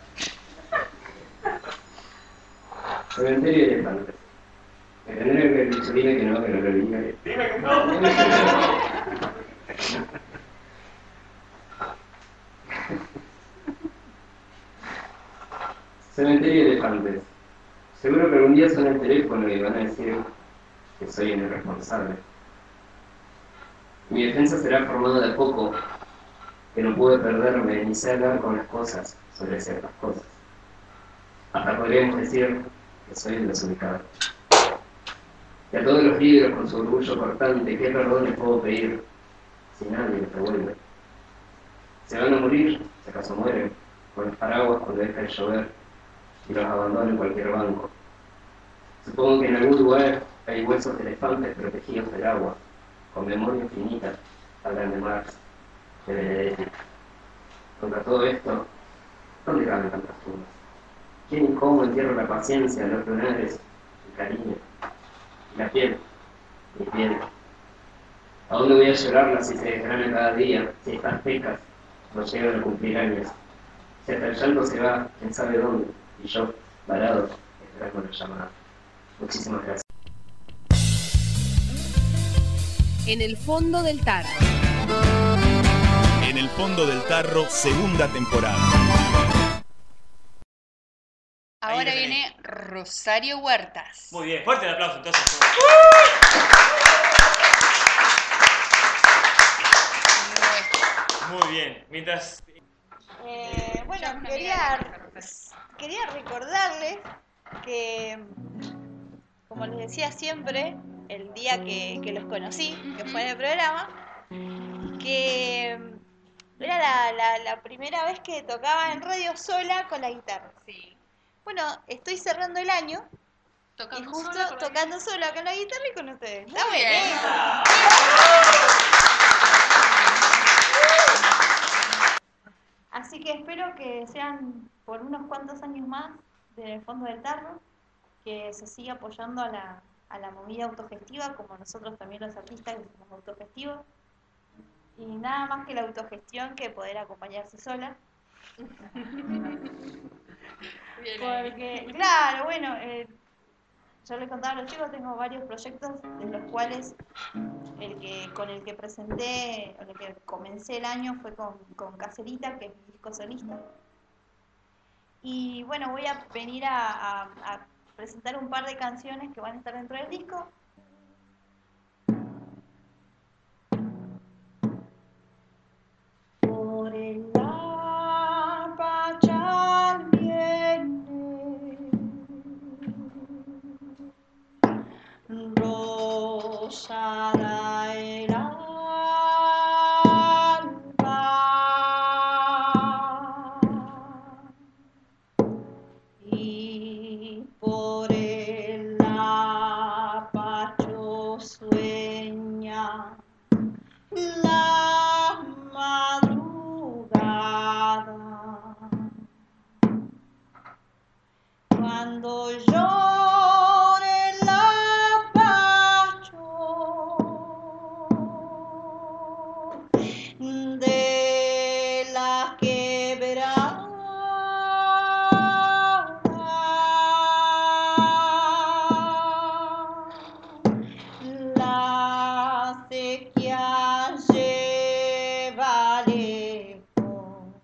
Cementerio de elefantes. Me tendría que decir que no, que no lo diga.
Dime que no.
Cementerio de elefantes. Seguro que algún día suena el teléfono y van a decir que soy el irresponsable. Mi defensa será formada de a poco, que no pude perderme ni sé hablar con las cosas sobre ciertas cosas. Hasta podríamos decir que soy un desubicado. Y a todos los libros con su orgullo cortante, ¿qué perdón les puedo pedir si nadie los devuelve? Se van a morir, si acaso mueren, con los paraguas cuando deja de llover y los abandono en cualquier banco. Supongo que en algún lugar hay huesos de elefantes protegidos del agua, con memoria infinita, hablan de Marx, de Benedetti. Contra todo esto, ¿dónde caben tantas tumbas? ¿Quién y cómo entierra la paciencia, los lunares, el cariño? Y la piel, mi piel. ¿A dónde voy a llorarla si se desgrana cada día, si estas pecas no llegan a cumplir años? Si hasta el llanto se va, quién sabe dónde, y yo, varado, esperando la llamada. Muchísimas gracias.
En el fondo del tarro.
En el fondo del tarro, segunda temporada.
Ahora viene Rosario Huertas.
Muy bien, fuerte el aplauso entonces. Muy bien, mientras...
Eh, bueno, quería, quería recordarles que, como les decía siempre, el día que, que los conocí, que fue en el programa, que era la, la, la primera vez que tocaba en radio sola con la guitarra.
Sí.
Bueno, estoy cerrando el año
Tocando
y justo
sola con la
tocando sola con la guitarra y con ustedes.
Muy
Está
bien.
Así que espero que sean por unos cuantos años más del fondo del tarro, que se siga apoyando a la, a la movida autogestiva, como nosotros también los artistas que somos autogestivos. Y nada más que la autogestión que poder acompañarse sola. Porque, claro, bueno, eh, yo les contaba a los chicos, tengo varios proyectos de los cuales el que con el que presenté, o el que comencé el año fue con, con Caserita, que es mi disco solista. Y bueno, voy a venir a, a, a presentar un par de canciones que van a estar dentro del disco. Por el Apachán viene rosada el alba y por el apacho sueña la madrugada. Cuando llore el apacho de la quebrada, la sequía lleva lejos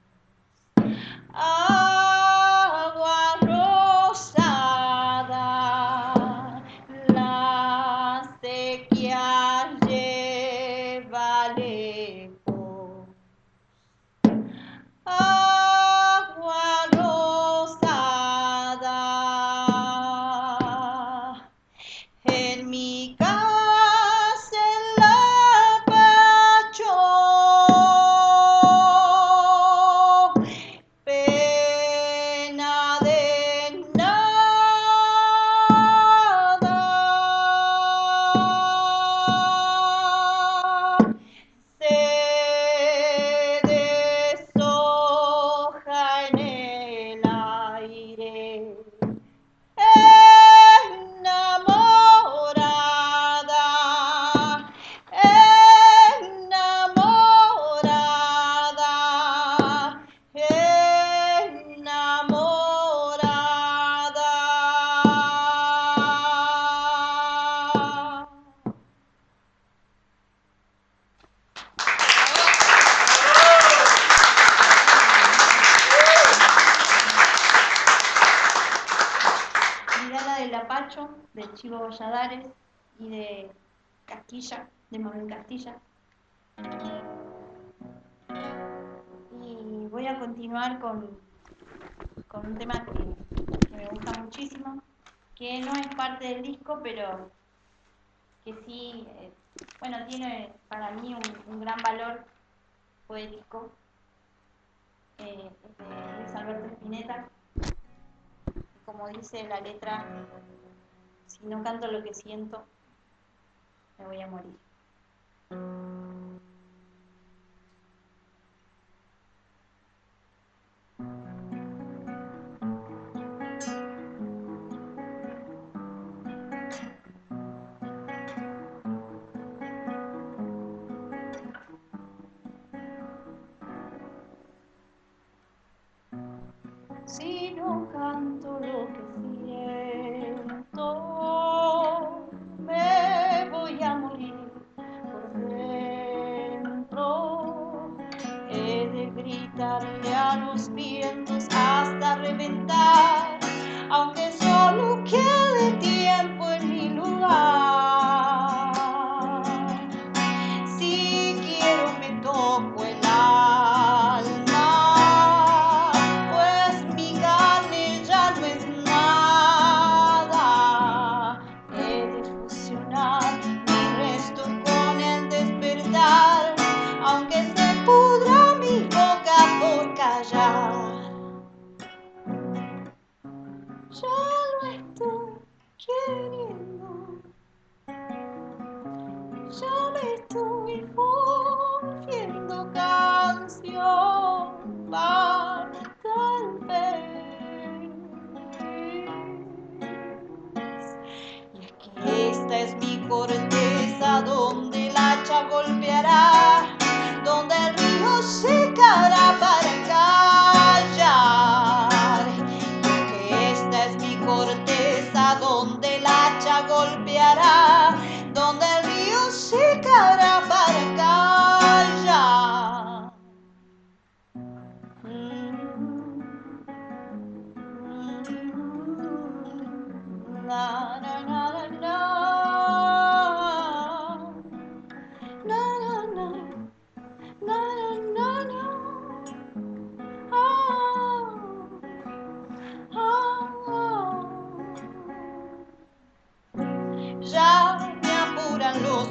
agua rosada, la sequía lleva lejos agua
de Chivo Valladares y de Castilla, de Manuel Castilla. Y voy a continuar con, con un tema que, que me gusta muchísimo, que no es parte del disco, pero que sí, eh, bueno, tiene para mí un, un gran valor poético. Eh, es de Luis Alberto Spinetta. Como dice la letra, si no canto lo que siento, me voy a morir. Si no canto lo que siento, me voy a morir por dentro. He de gritarle a los vientos hasta reventar, aunque solo quede tiempo en mi lugar. Si quiero me toco el alma, pues mi carne ya no es nada. He de fusionar mi resto con el despertar, aunque se pudra mi boca por callar. Ya lo estoy queriendo, ya me estoy volviendo canción para tal vez. Y es que esta es mi corteza donde el hacha golpeará, donde el río secará para callar. Y es que esta es mi corteza donde el hacha golpeará, donde el río secará para callar. Na, na, na, na, na, na, na, na, na. Ah, ah, ah. Ya me apuran los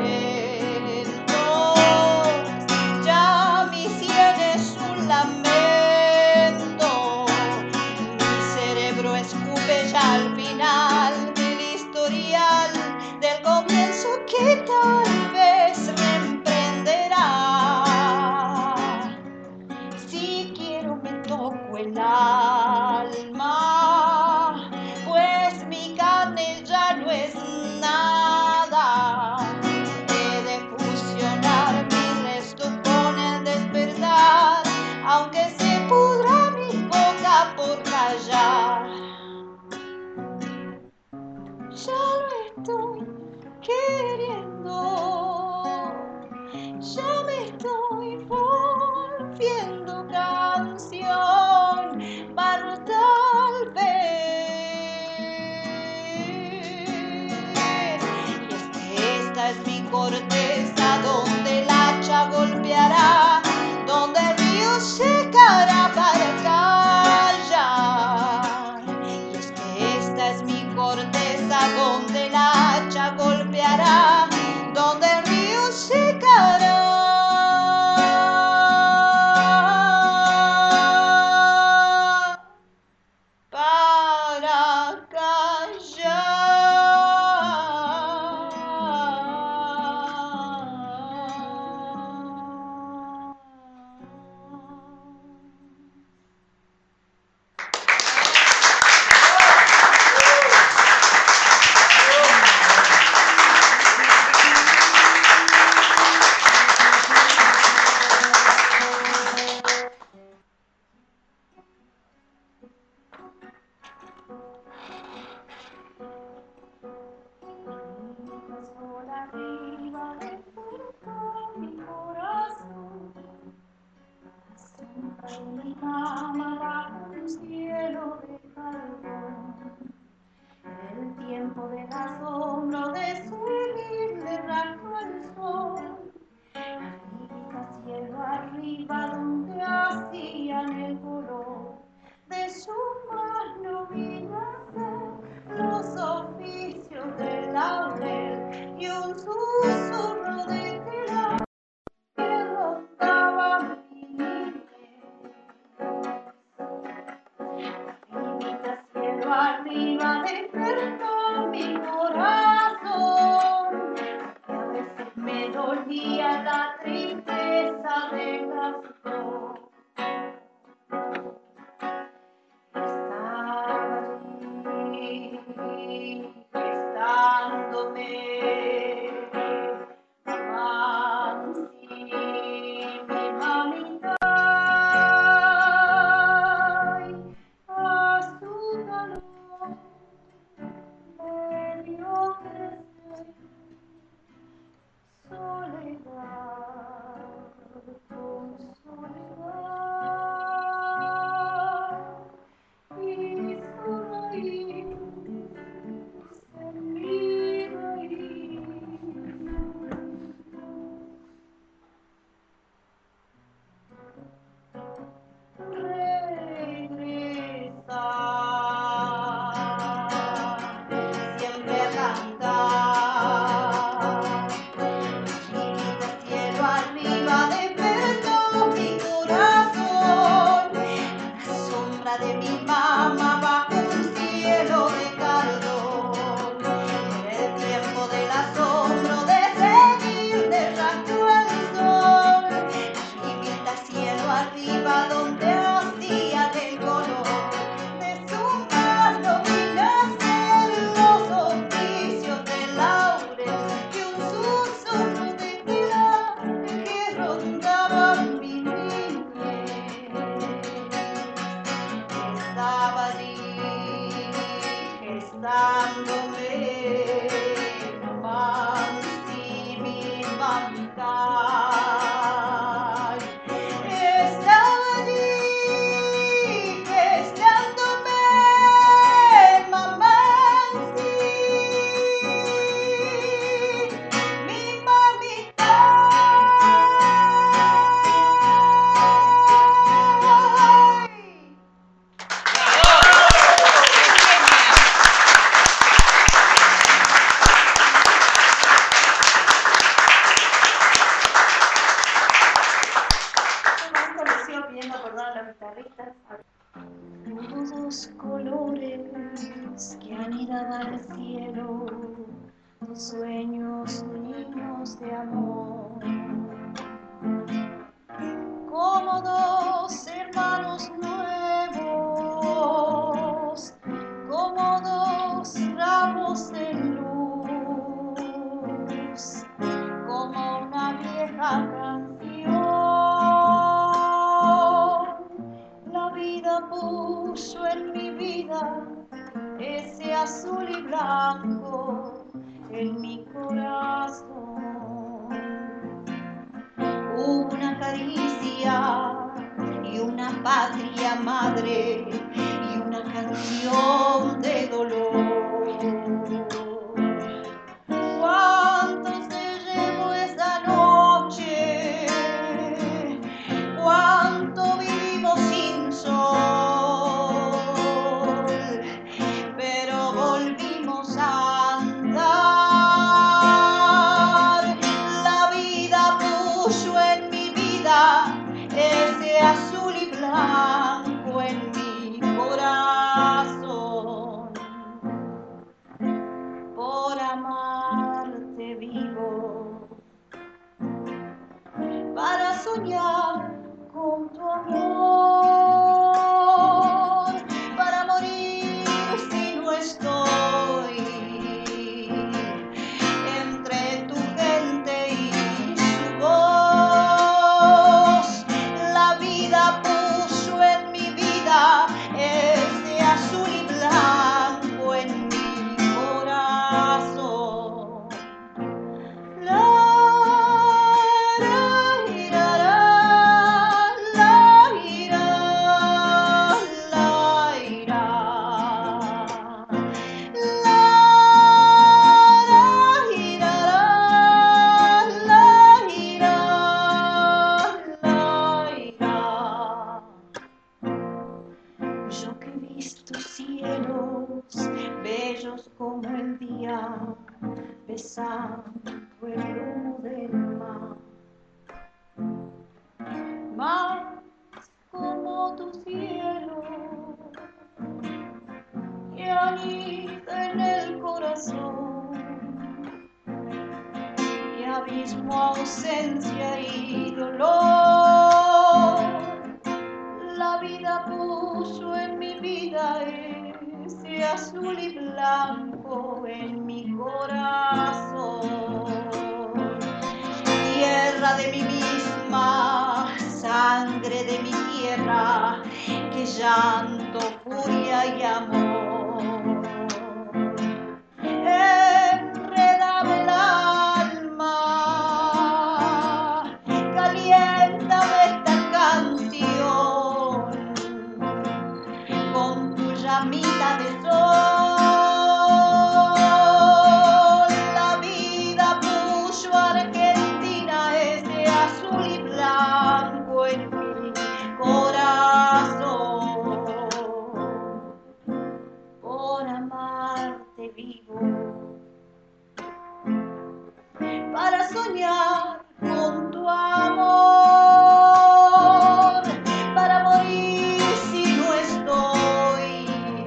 momentos, ya mi sien es un lamento, mi cerebro escupe ya al final del historial, del comienzo que tal vez reemprenderá. Si quiero me toco el alma, pues mi carne ya no es nada. He de fusionar mi resto con el despertar, aunque se pudra mi boca por callar. Ya lo estoy queriendo, ya me estoy volviendo canción para tal vez. Y es que esta es mi corteza donde el hacha golpeará, donde el río secará para callar. Y es que esta es mi corteza donde el hacha golpeará, donde el río secará para mi cama bajo un cielo de carbón. El tiempo tiempo del asombro de seguirle rastro al sol. Arriba, cielo arriba, donde hacían el color de su mano vi nacer los oficios del laurel y un susurro de tela que rondaba mi niñez. Arriba, cielo arriba, despertó mi corazón, que a veces me dolía la tristeza de Gastón. Estándome Mansi, mi mamita, a su calor me dio crecer soledad con soledad y su raíz en mi raíz. Regresa siempre a cantar. Cielo arriba despertó mi corazón, la sombra de mi mamá bajo un cielo de cardón. El tiempo del asombro de seguir de rastro al sol. Arribita, cielo arriba, donde hacía del color de su mano vi nacer los oficios del laurel y un susurro de tela que rondaba mi niñez. Estaba allí gestándome Mansi, mi mamita. Estaba allí gestándome Mansi, mi mamita. Pidiendo perdón a los guitarristas. Todos colores que anidaban al cielo, sueños niños de amor, como dos hermanos nuevos, como dos ramos de luz, como una vieja canción. La vida puso en mi vida ese azul y blanco en mi corazón. Una caricia y una patria madre y una canción de dolor. ¿Cuánto se llevó esa noche? ¿Cuánto vivimos sin sol? Pero volvimos a andar. La vida puso en mi vida ese azul y blanco en mi corazón.
visto cielos bellos como el día, besando el humo del mar. Más como tu cielo, que anida en el corazón, que abismo, ausencia y dolor. La vida puso en mi vida ese azul y blanco en mi corazón. Tierra de mí misma, sangre de mi tierra, que llanto, furia y amor enredame el alma, caliéntame esta canción con tu llamita de sol. La vida puso a Argentina ese azul y blanco en mi corazón. Por amarte vivo, para soñar con tu amor, para morir si no estoy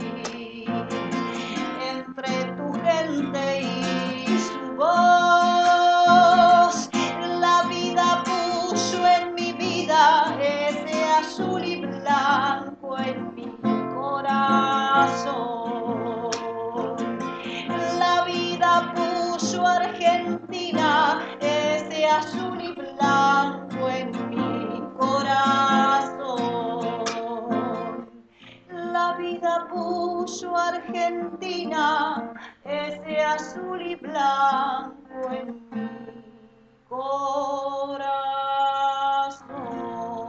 entre tu gente y su voz. La vida puso en mi vida ese azul y blanco en mi corazón. La vida puso a Argentina ese azul y blanco en mi corazón. La vida puso a Argentina ese azul y blanco en mi corazón.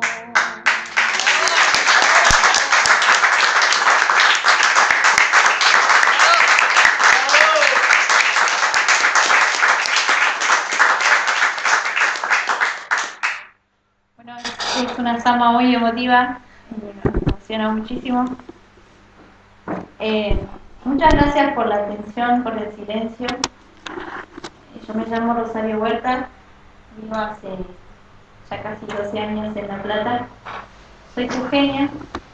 Bueno, es una samba muy emotiva, me emociona muchísimo. Eh, muchas gracias por la atención, por el silencio. Yo me llamo Rosario Huerta, vivo hace ya casi doce años en La Plata. Soy jujeña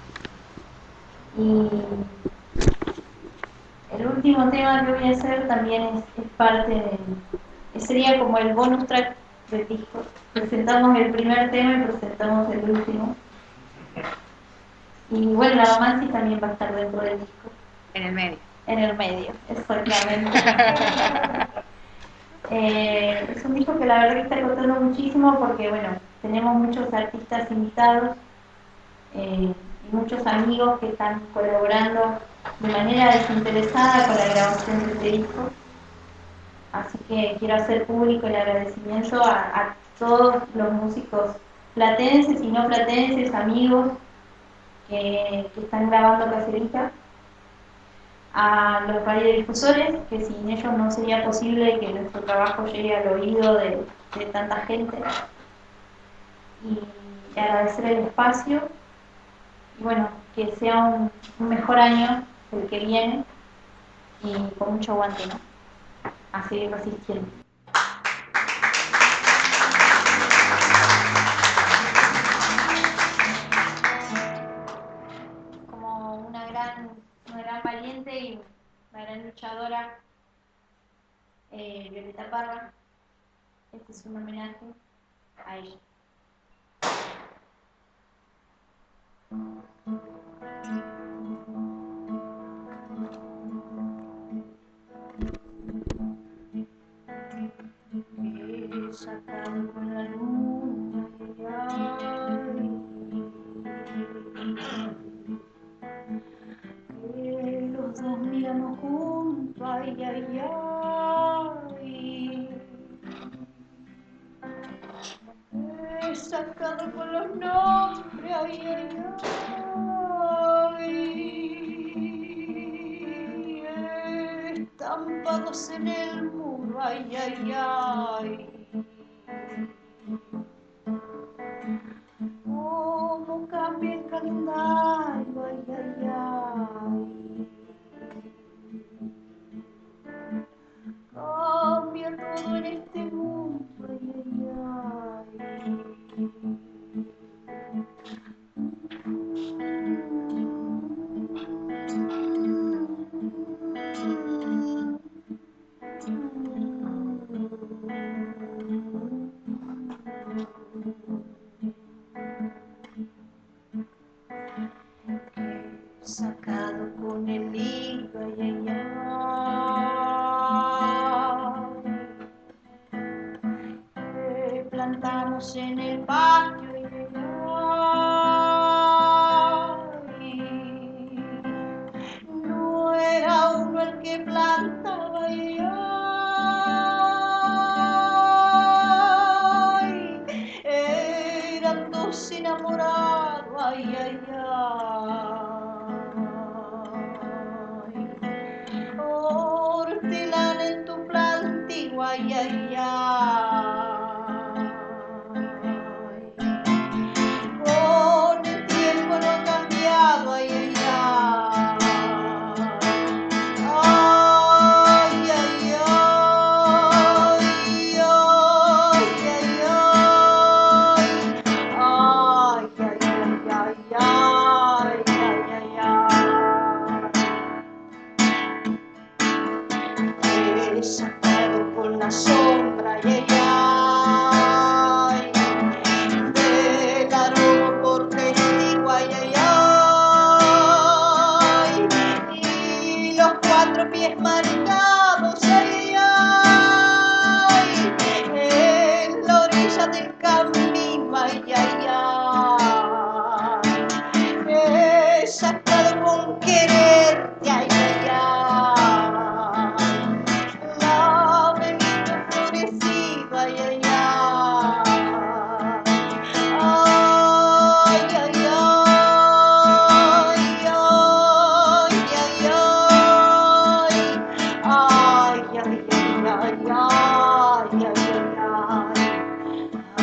y el último tema que voy a hacer también es, es parte de, sería como el bonus track del disco. Presentamos el primer tema y presentamos el último. Y bueno, la romance también va a estar dentro del disco.
En el medio.
En el medio, exactamente. eh, es un disco que la verdad que está costando muchísimo porque, bueno, tenemos muchos artistas invitados eh, y muchos amigos que están colaborando de manera desinteresada con la grabación de este disco. Así que quiero hacer público el agradecimiento a, a todos los músicos platenses y no platenses, amigos que, que están grabando Caserita, a los radiodifusores, que sin ellos no sería posible que nuestro trabajo llegue al oído de, de tanta gente, y agradecer el espacio y bueno, que sea un, un mejor año el que viene y con mucho aguante, ¿no? A seguir resistiendo. Como una gran, una gran valiente y una gran luchadora, eh, Violeta Parra, este es un homenaje a ella. Sacando la luna, que los dos miramos juntos, ay, ay, ay, sacando con los nombres, ay, ay, ay, estampados en el muro, ay, ay, ay. Cómo cambia
calendario, ay, ay, ay. Cambia todo en este mundo, ay, ay, ay. Sacado con el hilo, ay, ay, ay. Que plantamos en el patio, ay, ay, ay. No era uno el que plantaba, ay, ay. Eran dos enamorados, ay, ay, ay. Hortelana en tu plantío, ay, ay, ay. Con el tiempo no ha cambiado, ay, ay, ay. Ay, ay, ay, ay, ay, ay. Ay, ay, ay, ay, ay, ay, ay. He sacado con la sombra, ay, ay, ay. Del aroma por testigo, ay, ay, ay. Y los cuatro pies marcados, ay, ay, ay. En la orilla del camino, ay, ay, ay. He sacado con quererte, ay, ay, ay. La venita florecida, ay, ay, ay. Ay, ay, ay, ay, ay, ay. Ay, ay, ay, ay, ay, ay, ay.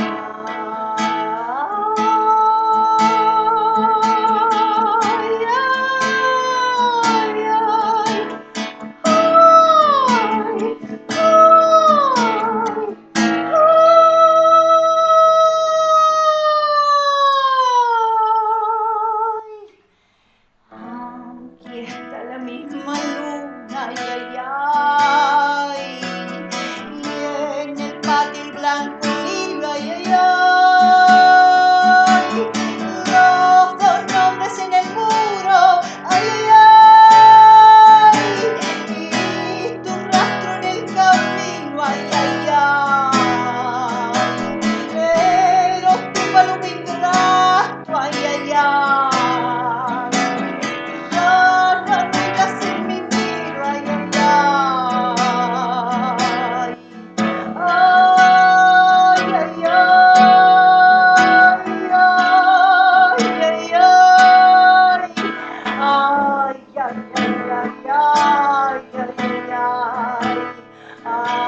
Aquí está la misma luna, ay, ay, ay. Y en el patio el blanco hilo, ay, ay, ay. Los dos nombres en el muro, ay, ay, ay. Y tu rastro en el camino, ay, ay, ay. Pero tu paloma ingrato, ay, ay, ay. Ya no miras en mi miro, ay, ay, ay. Ay, ay, ay, ay, ay, ay. Ay, ay, ay, ay, ay, ay, ay.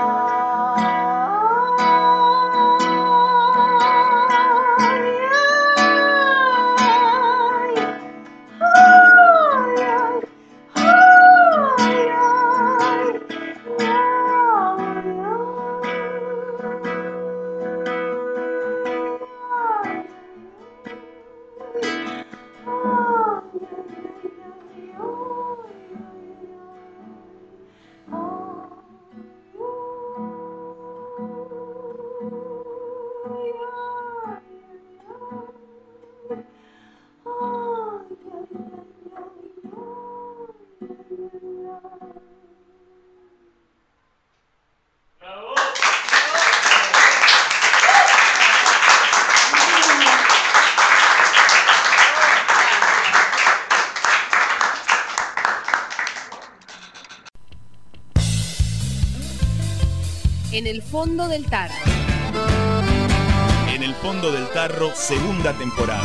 En el fondo del tarro.
En el fondo del tarro, segunda temporada.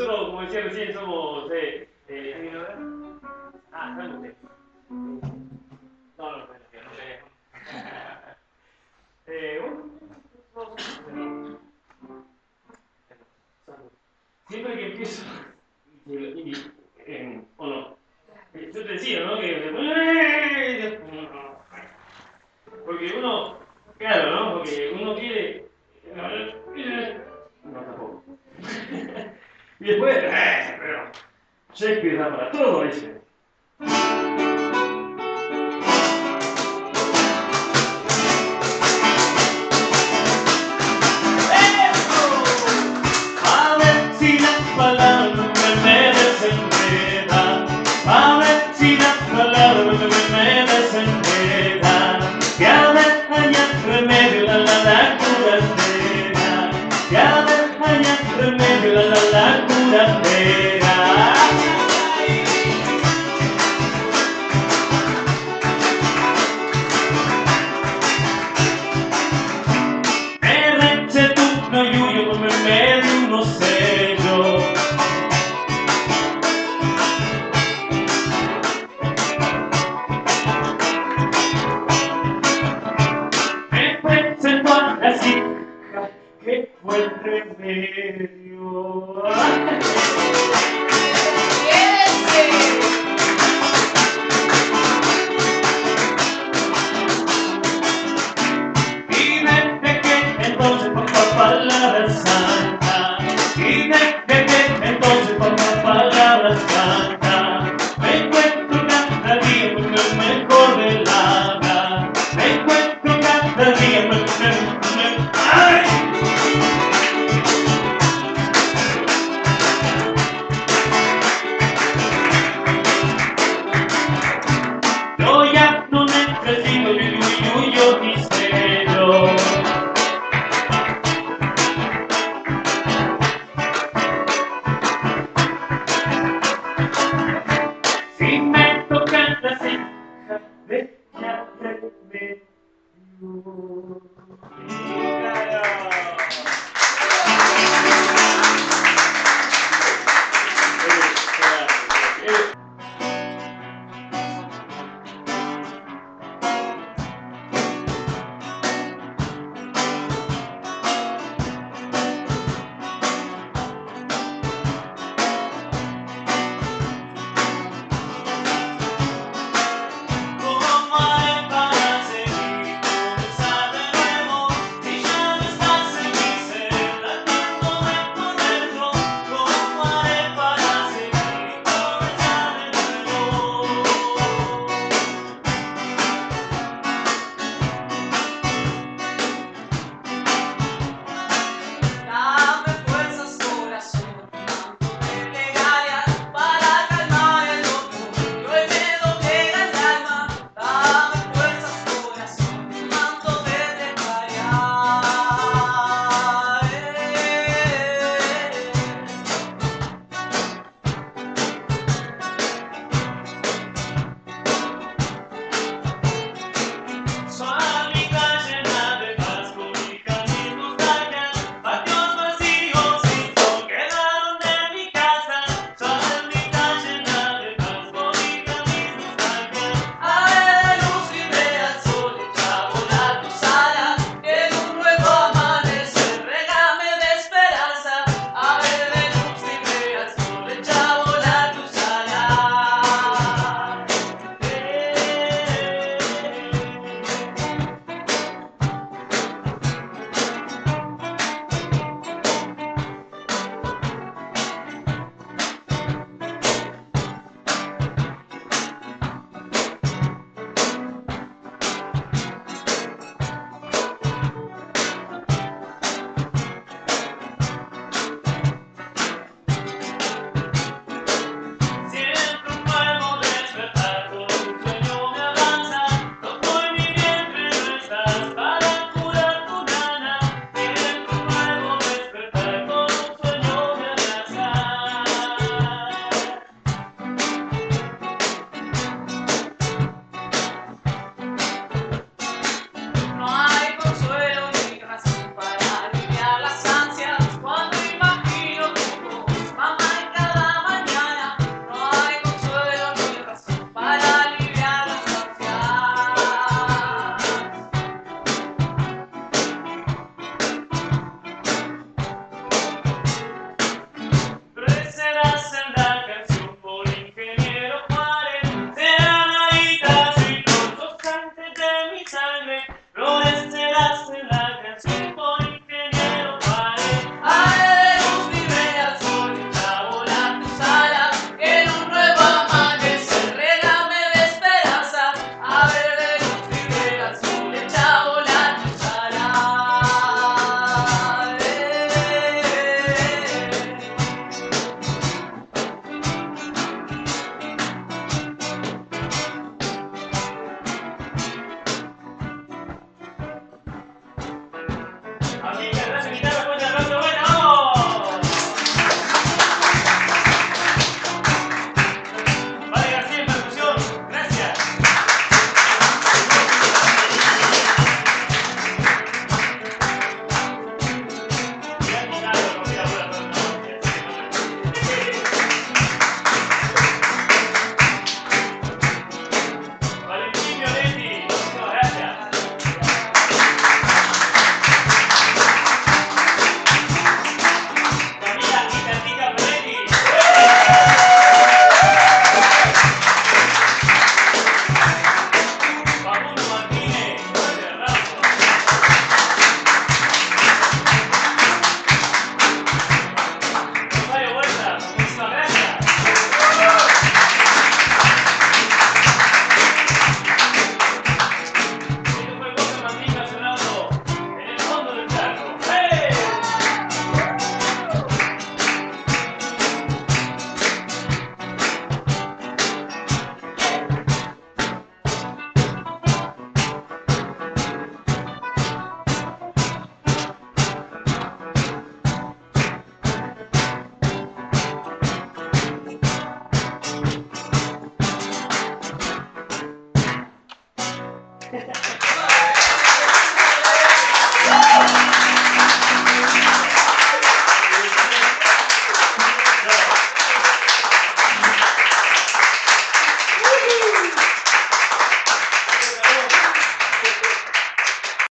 nosotros, como decía recién, somos... Eh, eh, ah, ¿saben ustedes? No, no, no, no, no. Eh, bueno. Siempre que empiezo... Y, y, eh, o no. Yo te decía, ¿no? Que... Porque uno... Claro, ¿no? Porque uno quiere... No, tampoco. Y después... Eh, pero... Shakespeare da para todo, dice. A ver si las palabras me desenredan. A ver si las palabras me desenredan. Que a ver haya remedio, la la la curandera. Que a ver haya remedio, la la la curandera.